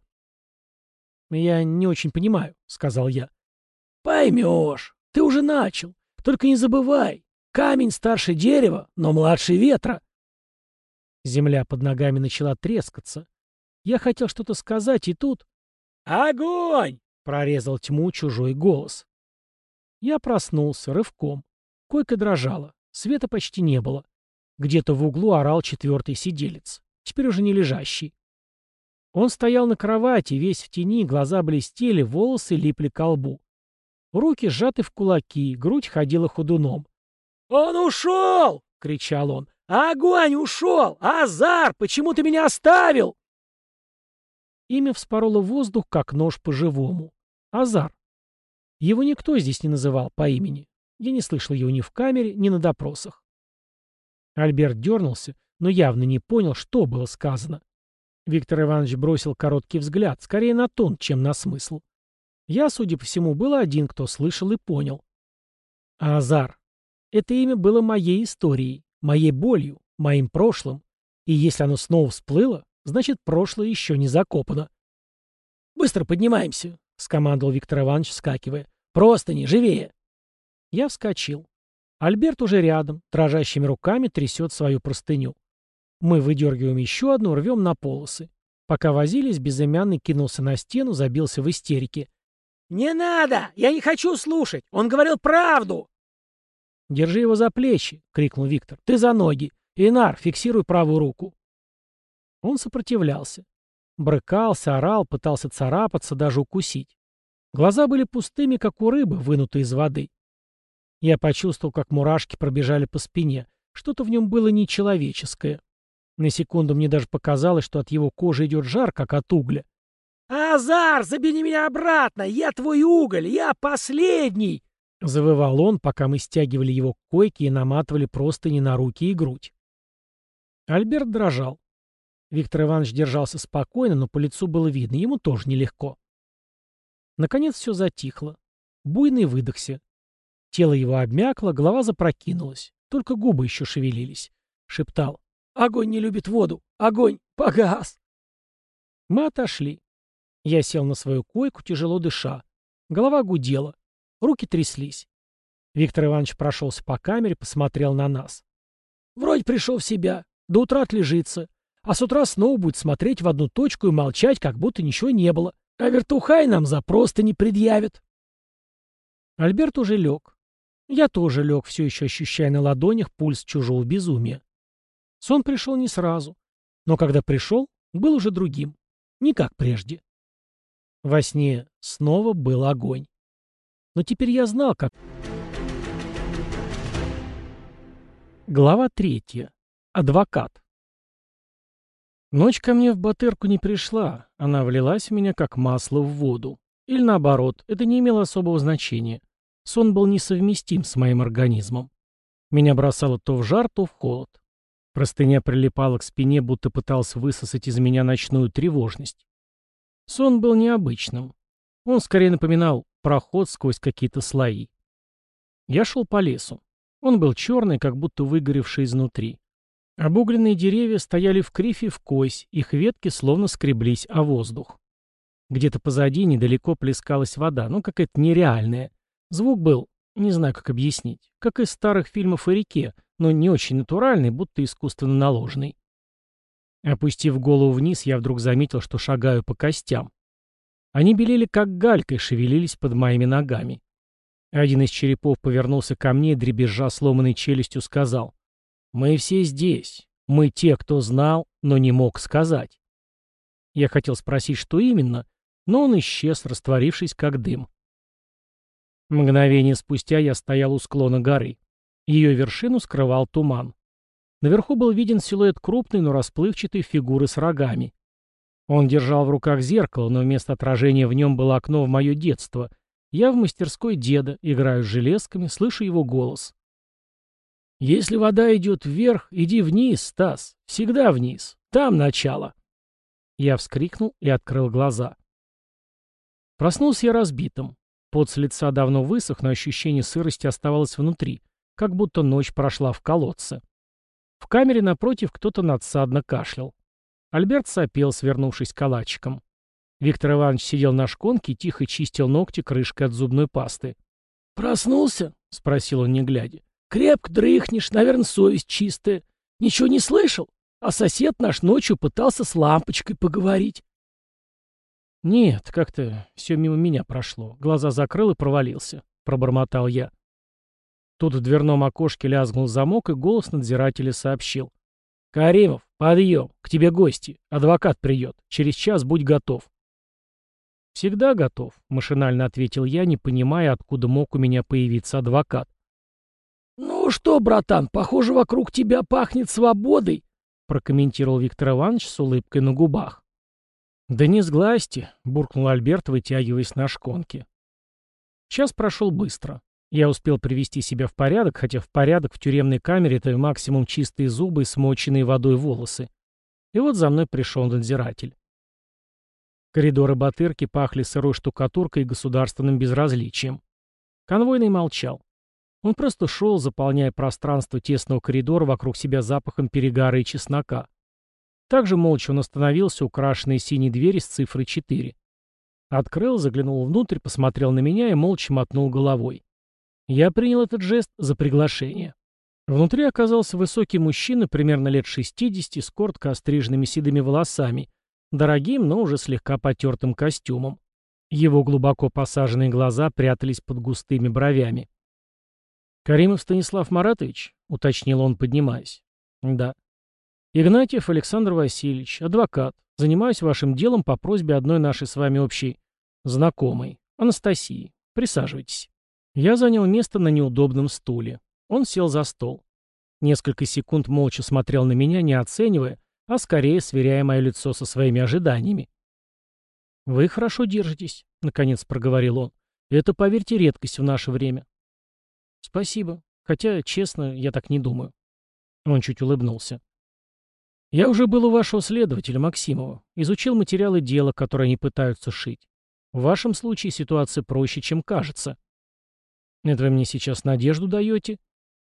«Я не очень понимаю», — сказал я. «Поймешь. Ты уже начал. Только не забывай. Камень старше дерева, но младше ветра». Земля под ногами начала трескаться. Я хотел что-то сказать, и тут... «Огонь!» — прорезал тьму чужой голос. Я проснулся рывком. Койка дрожала. Света почти не было. Где-то в углу орал четвертый сиделец. Теперь уже не лежащий. Он стоял на кровати, весь в тени, глаза блестели, волосы липли к лбу. Руки сжаты в кулаки, грудь ходила ходуном. «Он ушел!» — кричал он. «Огонь ушел! Азар, почему ты меня оставил?» Имя вспороло воздух, как нож по-живому. Азар. Его никто здесь не называл по имени. Я не слышал его ни в камере, ни на допросах. Альберт дернулся, но явно не понял, что было сказано. Виктор Иванович бросил короткий взгляд, скорее на тон, чем на смысл. Я, судя по всему, был один, кто слышал и понял. Азар. Это имя было моей историей, моей болью, моим прошлым. И если оно снова всплыло, значит, прошлое еще не закопано. «Быстро поднимаемся», — скомандовал Виктор Иванович, вскакивая. «Простыни, живее!» Я вскочил. Альберт уже рядом, дрожащими руками трясет свою простыню. Мы выдергиваем еще одну, рвем на полосы. Пока возились, безымянный кинулся на стену, забился в истерике. «Не надо! Я не хочу слушать! Он говорил правду!» «Держи его за плечи!» — крикнул Виктор. «Ты за ноги! Инар, фиксируй правую руку!» Он сопротивлялся. Брыкался, орал, пытался царапаться, даже укусить. Глаза были пустыми, как у рыбы, вынутой из воды. Я почувствовал, как мурашки пробежали по спине. Что-то в нем было нечеловеческое. На секунду мне даже показалось, что от его кожи идет жар, как от угля. «Азар, забери меня обратно! Я твой уголь! Я последний!» — завывал он, пока мы стягивали его к койке и наматывали простыни на руки и грудь. Альберт дрожал. Виктор Иванович держался спокойно, но по лицу было видно, ему тоже нелегко. Наконец все затихло. Буйный выдохся. Тело его обмякло, голова запрокинулась. Только губы еще шевелились. Шептал: «Огонь не любит воду! Огонь! Погас!» Мы отошли. Я сел на свою койку, тяжело дыша. Голова гудела. Руки тряслись. Виктор Иванович прошелся по камере, посмотрел на нас. «Вроде пришел в себя. До утра отлежится. а с утра снова будет смотреть в одну точку и молчать, как будто ничего не было. А вертухай нам за просто не предъявит. Альберт уже лег. Я тоже лег, все еще ощущая на ладонях пульс чужого безумия. Сон пришел не сразу, но когда пришел, был уже другим, не как прежде. Во сне снова был огонь. Но теперь я знал, как... Глава третья. Адвокат. Ночь ко мне в Батырку не пришла, она влилась в меня как масло в воду. Или наоборот, это не имело особого значения. Сон был несовместим с моим организмом. Меня бросало то в жар, то в холод. Простыня прилипала к спине, будто пытался высосать из меня ночную тревожность. Сон был необычным. Он скорее напоминал проход сквозь какие-то слои. Я шел по лесу. Он был черный, как будто выгоревший изнутри. Обугленные деревья стояли в кривь и в кось, их ветки словно скреблись о воздух. Где-то позади недалеко плескалась вода, ну какая-то нереальная. Звук был, не знаю, как объяснить, как из старых фильмов о реке, но не очень натуральный, будто искусственно наложенный. Опустив голову вниз, я вдруг заметил, что шагаю по костям. Они белели как галька и шевелились под моими ногами. Один из черепов повернулся ко мне и, дребезжа сломанной челюстью, сказал: «Мы все здесь. Мы те, кто знал, но не мог сказать». Я хотел спросить, что именно, но он исчез, растворившись как дым. Мгновение спустя я стоял у склона горы. Ее вершину скрывал туман. Наверху был виден силуэт крупной, но расплывчатой фигуры с рогами. Он держал в руках зеркало, но вместо отражения в нем было окно в мое детство. Я в мастерской деда, играю с железками, слышу его голос. «Если вода идет вверх, иди вниз, Стас. Всегда вниз. Там начало». Я вскрикнул и открыл глаза. Проснулся я разбитым. Пот с лица давно высох, но ощущение сырости оставалось внутри, как будто ночь прошла в колодце. В камере напротив кто-то надсадно кашлял. Альберт сопел, свернувшись калачиком. Виктор Иванович сидел на шконке и тихо чистил ногти крышкой от зубной пасты. «Проснулся?» — спросил он, не глядя. «Крепко дрыхнешь, наверное, совесть чистая. Ничего не слышал? А сосед наш ночью пытался с лампочкой поговорить». «Нет, как-то все мимо меня прошло. Глаза закрыл и провалился», — пробормотал я. Тут в дверном окошке лязгнул замок, и голос надзирателя сообщил: «Каримов, подъем, к тебе гости. Адвокат придет. Через час будь готов». «Всегда готов», — машинально ответил я, не понимая, откуда мог у меня появиться адвокат. «Ну что, братан, похоже, вокруг тебя пахнет свободой», — прокомментировал Виктор Иванович с улыбкой на губах. «Да не сглазьте», — буркнул Альберт, вытягиваясь на шконке. Час прошел быстро. Я успел привести себя в порядок, хотя в порядок в тюремной камере — это максимум чистые зубы и смоченные водой волосы. И вот за мной пришел надзиратель. Коридоры Батырки пахли сырой штукатуркой и государственным безразличием. Конвойный молчал. Он просто шел, заполняя пространство тесного коридора вокруг себя запахом перегара и чеснока. Также молча он остановился у украшенной синей двери с цифрой четыре. Открыл, заглянул внутрь, посмотрел на меня и молча мотнул головой. Я принял этот жест за приглашение. Внутри оказался высокий мужчина, примерно лет шестидесяти, с коротко остриженными седыми волосами, дорогим, но уже слегка потертым костюмом. Его глубоко посаженные глаза прятались под густыми бровями. «Каримов Станислав Маратович?» — уточнил он, поднимаясь. «Да». «Игнатьев Александр Васильевич, адвокат. Занимаюсь вашим делом по просьбе одной нашей с вами общей знакомой, Анастасии. Присаживайтесь». Я занял место на неудобном стуле. Он сел за стол. Несколько секунд молча смотрел на меня, не оценивая, а скорее сверяя мое лицо со своими ожиданиями. «Вы хорошо держитесь», — наконец проговорил он. «Это, поверьте, редкость в наше время». «Спасибо. Хотя, честно, я так не думаю». Он чуть улыбнулся. «Я уже был у вашего следователя, Максимова. Изучил материалы дела, которые они пытаются шить. В вашем случае ситуация проще, чем кажется». «Это вы мне сейчас надежду даете?»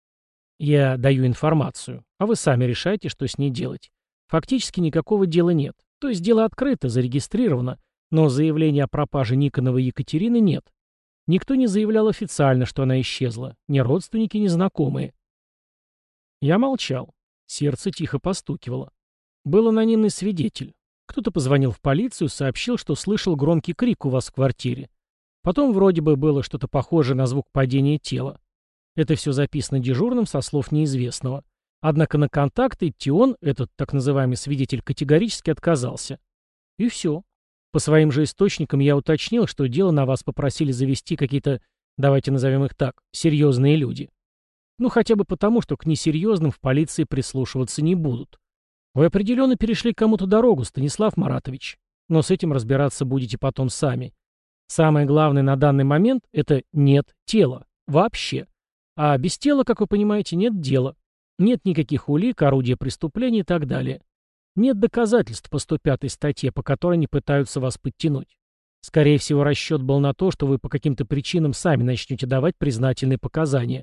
«Я даю информацию, а вы сами решайте, что с ней делать. Фактически никакого дела нет. То есть дело открыто, зарегистрировано, но заявления о пропаже Никоновой Екатерины нет. Никто не заявлял официально, что она исчезла. Ни родственники, ни знакомые». Я молчал. Сердце тихо постукивало. Был анонимный свидетель. Кто-то позвонил в полицию, сообщил, что слышал громкий крик у вас в квартире. Потом вроде бы было что-то похожее на звук падения тела. Это все записано дежурным со слов неизвестного. Однако на контакт идти он, этот так называемый свидетель, категорически отказался. И все. По своим же источникам я уточнил, что дело на вас попросили завести какие-то, давайте назовем их так, серьезные люди. Ну хотя бы потому, что к несерьезным в полиции прислушиваться не будут. Вы определенно перешли кому-то дорогу, Станислав Маратович. Но с этим разбираться будете потом сами. Самое главное на данный момент — это нет тела. Вообще. А без тела, как вы понимаете, нет дела. Нет никаких улик, орудия преступления и так далее. Нет доказательств по сто пятой статье, по которой они пытаются вас подтянуть. Скорее всего, расчет был на то, что вы по каким-то причинам сами начнете давать признательные показания.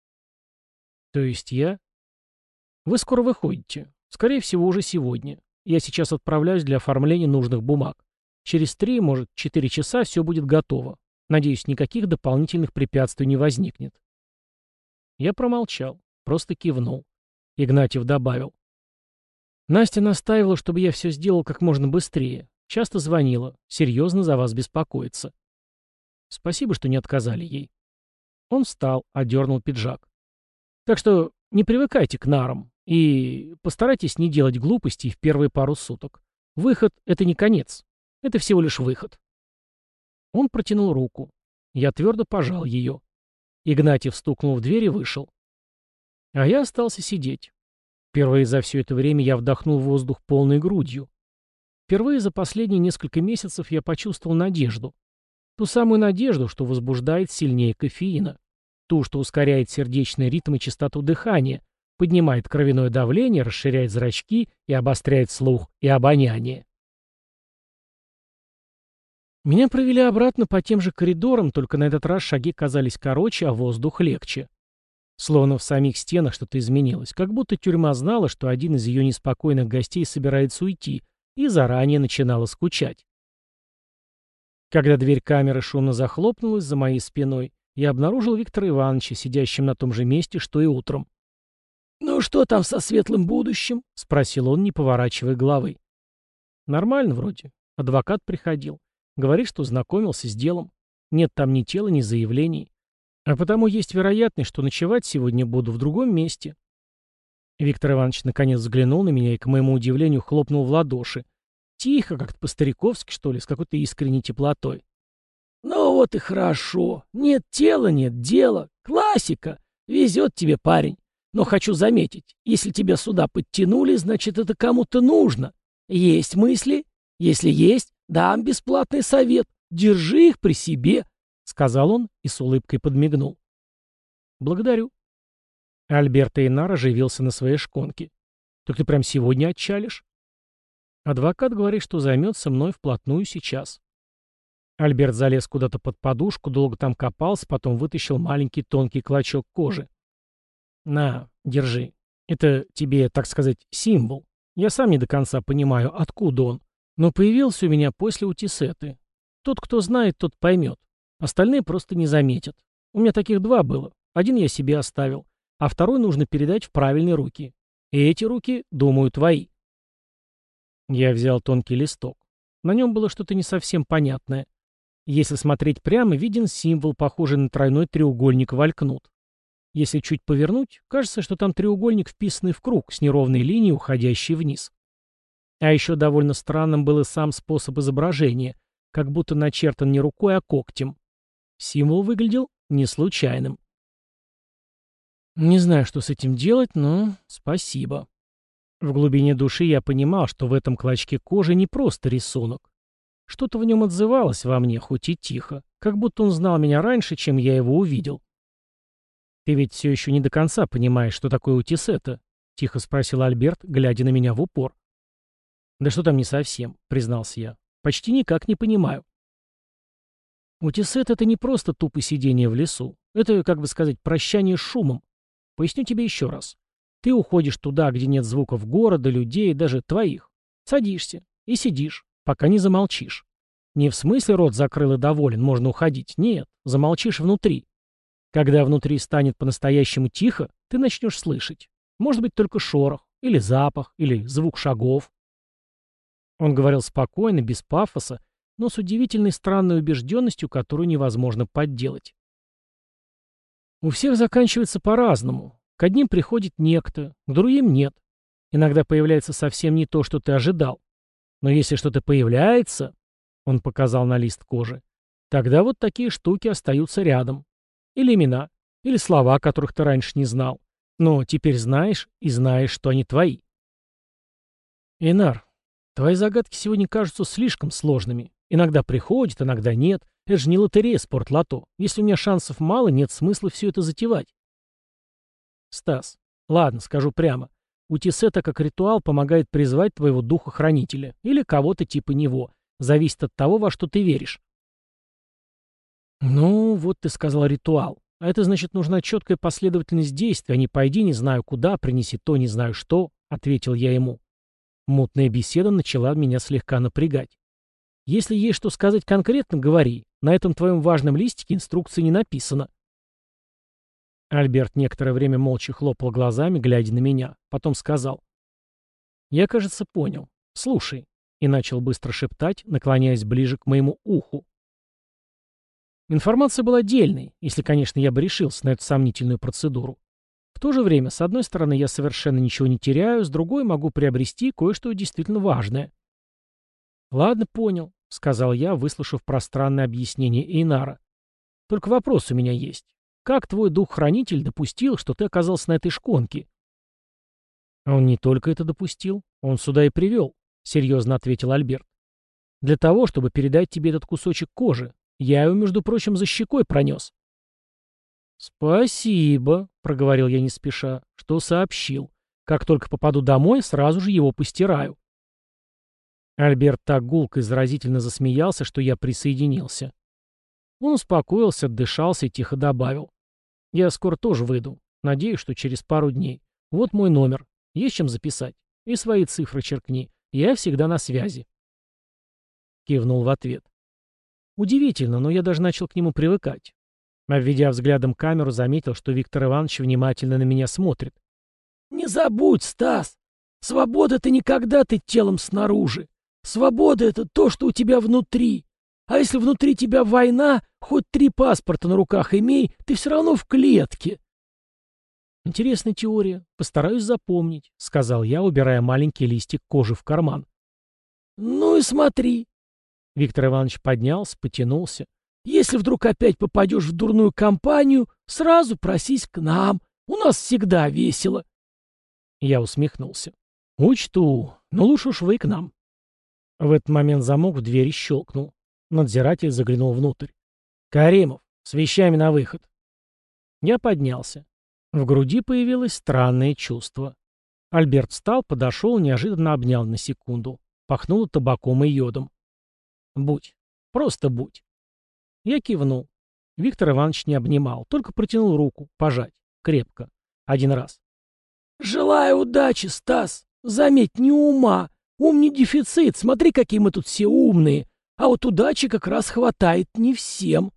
То есть я? Вы скоро выходите. Скорее всего, уже сегодня. Я сейчас отправляюсь для оформления нужных бумаг. Через три, может, четыре часа все будет готово. Надеюсь, никаких дополнительных препятствий не возникнет. Я промолчал, просто кивнул. Игнатьев добавил. Настя настаивала, чтобы я все сделал как можно быстрее. Часто звонила. Серьезно за вас беспокоится. Спасибо, что не отказали ей. Он встал, одернул пиджак. Так что не привыкайте к нарам. И постарайтесь не делать глупостей в первые пару суток. Выход — это не конец. Это всего лишь выход. Он протянул руку. Я твердо пожал ее. Игнатьев стукнул в дверь и вышел. А я остался сидеть. Впервые за все это время я вдохнул воздух полной грудью. Впервые за последние несколько месяцев я почувствовал надежду. Ту самую надежду, что возбуждает сильнее кофеина. Ту, что ускоряет сердечный ритм и частоту дыхания, поднимает кровяное давление, расширяет зрачки и обостряет слух и обоняние. Меня провели обратно по тем же коридорам, только на этот раз шаги казались короче, а воздух легче. Словно в самих стенах что-то изменилось, как будто тюрьма знала, что один из ее неспокойных гостей собирается уйти, и заранее начинала скучать. Когда дверь камеры шумно захлопнулась за моей спиной, я обнаружил Виктора Ивановича, сидящим на том же месте, что и утром. «Ну что там со светлым будущим?» — спросил он, не поворачивая головы. «Нормально вроде. Адвокат приходил. Говорит, что знакомился с делом. Нет там ни тела, ни заявлений. А потому есть вероятность, что ночевать сегодня буду в другом месте». Виктор Иванович наконец взглянул на меня и, к моему удивлению, хлопнул в ладоши. Тихо, как-то по-стариковски, что ли, с какой-то искренней теплотой. «Ну вот и хорошо. Нет тела, нет дела. Классика. Везет тебе, парень. Но хочу заметить, если тебя сюда подтянули, значит, это кому-то нужно. Есть мысли? Если есть, дам бесплатный совет. Держи их при себе», — сказал он и с улыбкой подмигнул. «Благодарю». Альберт Эйнар оживился на своей шконке. «Так ты прям сегодня отчалишь?» Адвокат говорит, что займется мной вплотную сейчас. Альберт залез куда-то под подушку, долго там копался, потом вытащил маленький тонкий клочок кожи. «На, держи. Это тебе, так сказать, символ. Я сам не до конца понимаю, откуда он. Но появился у меня после утисеты. Тот, кто знает, тот поймет. Остальные просто не заметят. У меня таких два было. Один я себе оставил, а второй нужно передать в правильные руки. И эти руки, думаю, твои». Я взял тонкий листок. На нем было что-то не совсем понятное. Если смотреть прямо, виден символ, похожий на тройной треугольник валькнут. Если чуть повернуть, кажется, что там треугольник, вписанный в круг, с неровной линией, уходящей вниз. А еще довольно странным был и сам способ изображения, как будто начертан не рукой, а когтем. Символ выглядел не случайным. Не знаю, что с этим делать, но спасибо. В глубине души я понимал, что в этом клочке кожи не просто рисунок. Что-то в нем отзывалось во мне, хоть и тихо, как будто он знал меня раньше, чем я его увидел. «Ты ведь все еще не до конца понимаешь, что такое утисета?» — тихо спросил Альберт, глядя на меня в упор. «Да что там не совсем», — признался я. «Почти никак не понимаю». Утисет — это не просто тупо сидение в лесу. Это, как бы сказать, прощание с шумом. Поясню тебе еще раз. Ты уходишь туда, где нет звуков города, людей, даже твоих. Садишься и сидишь, пока не замолчишь. Не в смысле рот закрыл и доволен, можно уходить. Нет, замолчишь внутри. Когда внутри станет по-настоящему тихо, ты начнешь слышать. Может быть, только шорох, или запах, или звук шагов. Он говорил спокойно, без пафоса, но с удивительной странной убежденностью, которую невозможно подделать. У всех заканчивается по-разному. К одним приходит некто, к другим нет. Иногда появляется совсем не то, что ты ожидал. Но если что-то появляется, он показал на лист кожи, тогда вот такие штуки остаются рядом. Или имена, или слова, которых ты раньше не знал. Но теперь знаешь и знаешь, что они твои. Эйнар, твои загадки сегодня кажутся слишком сложными. Иногда приходят, иногда нет. Это же не лотерея спортлото. Если у меня шансов мало, нет смысла все это затевать. Стас, ладно, скажу прямо. Утисета как ритуал помогает призвать твоего духа-хранителя или кого-то типа него. Зависит от того, во что ты веришь. Ну, вот ты сказал ритуал. А это значит, нужна четкая последовательность действий, а не пойди не знаю куда, принеси то не знаю что, ответил я ему. Мутная беседа начала меня слегка напрягать. Если есть что сказать конкретно, говори. На этом твоем важном листике инструкции не написано. Альберт некоторое время молча хлопал глазами, глядя на меня. Потом сказал. Я, кажется, понял. Слушай. И начал быстро шептать, наклоняясь ближе к моему уху. Информация была дельной, если, конечно, я бы решился на эту сомнительную процедуру. В то же время, с одной стороны, я совершенно ничего не теряю, с другой могу приобрести кое-что действительно важное. «Ладно, понял», — сказал я, выслушав пространное объяснение Эйнара. «Только вопрос у меня есть. Как твой дух-хранитель допустил, что ты оказался на этой шконке?» «Он не только это допустил, он сюда и привел», — серьезно ответил Альберт. «Для того, чтобы передать тебе этот кусочек кожи. Я его, между прочим, за щекой пронес». «Спасибо», — проговорил я не спеша, — «что сообщил. Как только попаду домой, сразу же его постираю». Альберт так гулко и заразительно засмеялся, что я присоединился. Он успокоился, отдышался и тихо добавил. «Я скоро тоже выйду. Надеюсь, что через пару дней. Вот мой номер. Есть чем записать. И свои цифры черкни. Я всегда на связи». Кивнул в ответ. Удивительно, но я даже начал к нему привыкать. Обведя взглядом камеру, заметил, что Виктор Иванович внимательно на меня смотрит. «Не забудь, Стас, свобода — это не когда ты телом снаружи. Свобода — это то, что у тебя внутри. А если внутри тебя война, хоть три паспорта на руках имей, ты все равно в клетке». «Интересная теория. Постараюсь запомнить», — сказал я, убирая маленький листик кожи в карман. «Ну и смотри». Виктор Иванович поднялся, потянулся. «Если вдруг опять попадешь в дурную компанию, сразу просись к нам. У нас всегда весело». Я усмехнулся. «Учту, но лучше уж вы к нам». В этот момент замок в двери щелкнул. Надзиратель заглянул внутрь. «Каримов, с вещами на выход». Я поднялся. В груди появилось странное чувство. Альберт встал, подошел, неожиданно обнял на секунду. Пахнуло табаком и йодом. «Будь. Просто будь». Я кивнул. Виктор Иванович не обнимал, только протянул руку, пожать. Крепко. Один раз. «Желаю удачи, Стас. Заметь, не ума. Ум не дефицит. Смотри, какие мы тут все умные. А вот удачи как раз хватает не всем».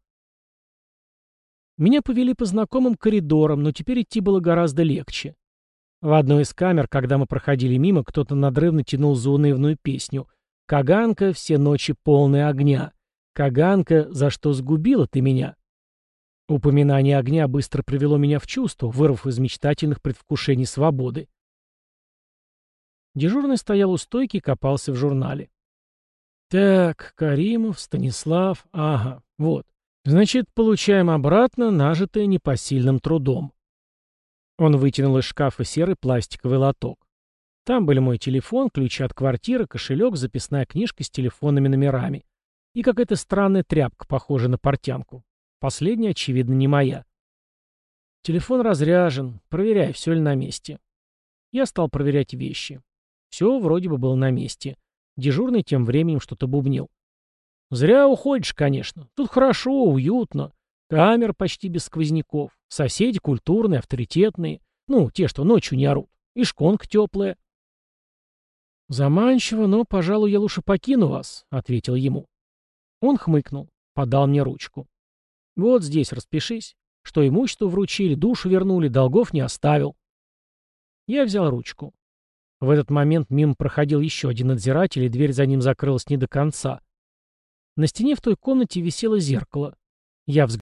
Меня повели по знакомым коридорам, но теперь идти было гораздо легче. В одной из камер, когда мы проходили мимо, кто-то надрывно тянул заунывную песню. «Каганка, все ночи полные огня. Каганка, за что сгубила ты меня?» Упоминание огня быстро привело меня в чувство, вырвав из мечтательных предвкушений свободы. Дежурный стоял у стойки и копался в журнале. «Так, Каримов, Станислав, ага, вот. Значит, получаем обратно нажитое непосильным трудом». Он вытянул из шкафа серый пластиковый лоток. Там были мой телефон, ключи от квартиры, кошелек, записная книжка с телефонными номерами. И какая-то странная тряпка, похожая на портянку. Последняя, очевидно, не моя. Телефон разряжен. Проверяй, все ли на месте. Я стал проверять вещи. Все вроде бы было на месте. Дежурный тем временем что-то бубнил. «Зря уходишь, конечно. Тут хорошо, уютно. Камера почти без сквозняков. Соседи культурные, авторитетные. Ну, те, что ночью не орут. И шконка теплая». «Заманчиво, но, пожалуй, я лучше покину вас», — ответил ему. Он хмыкнул, подал мне ручку. «Вот здесь распишись, что имущество вручили, душу вернули, долгов не оставил». Я взял ручку. В этот момент мимо проходил еще один надзиратель, и дверь за ним закрылась не до конца. На стене в той комнате висело зеркало. Я взглянул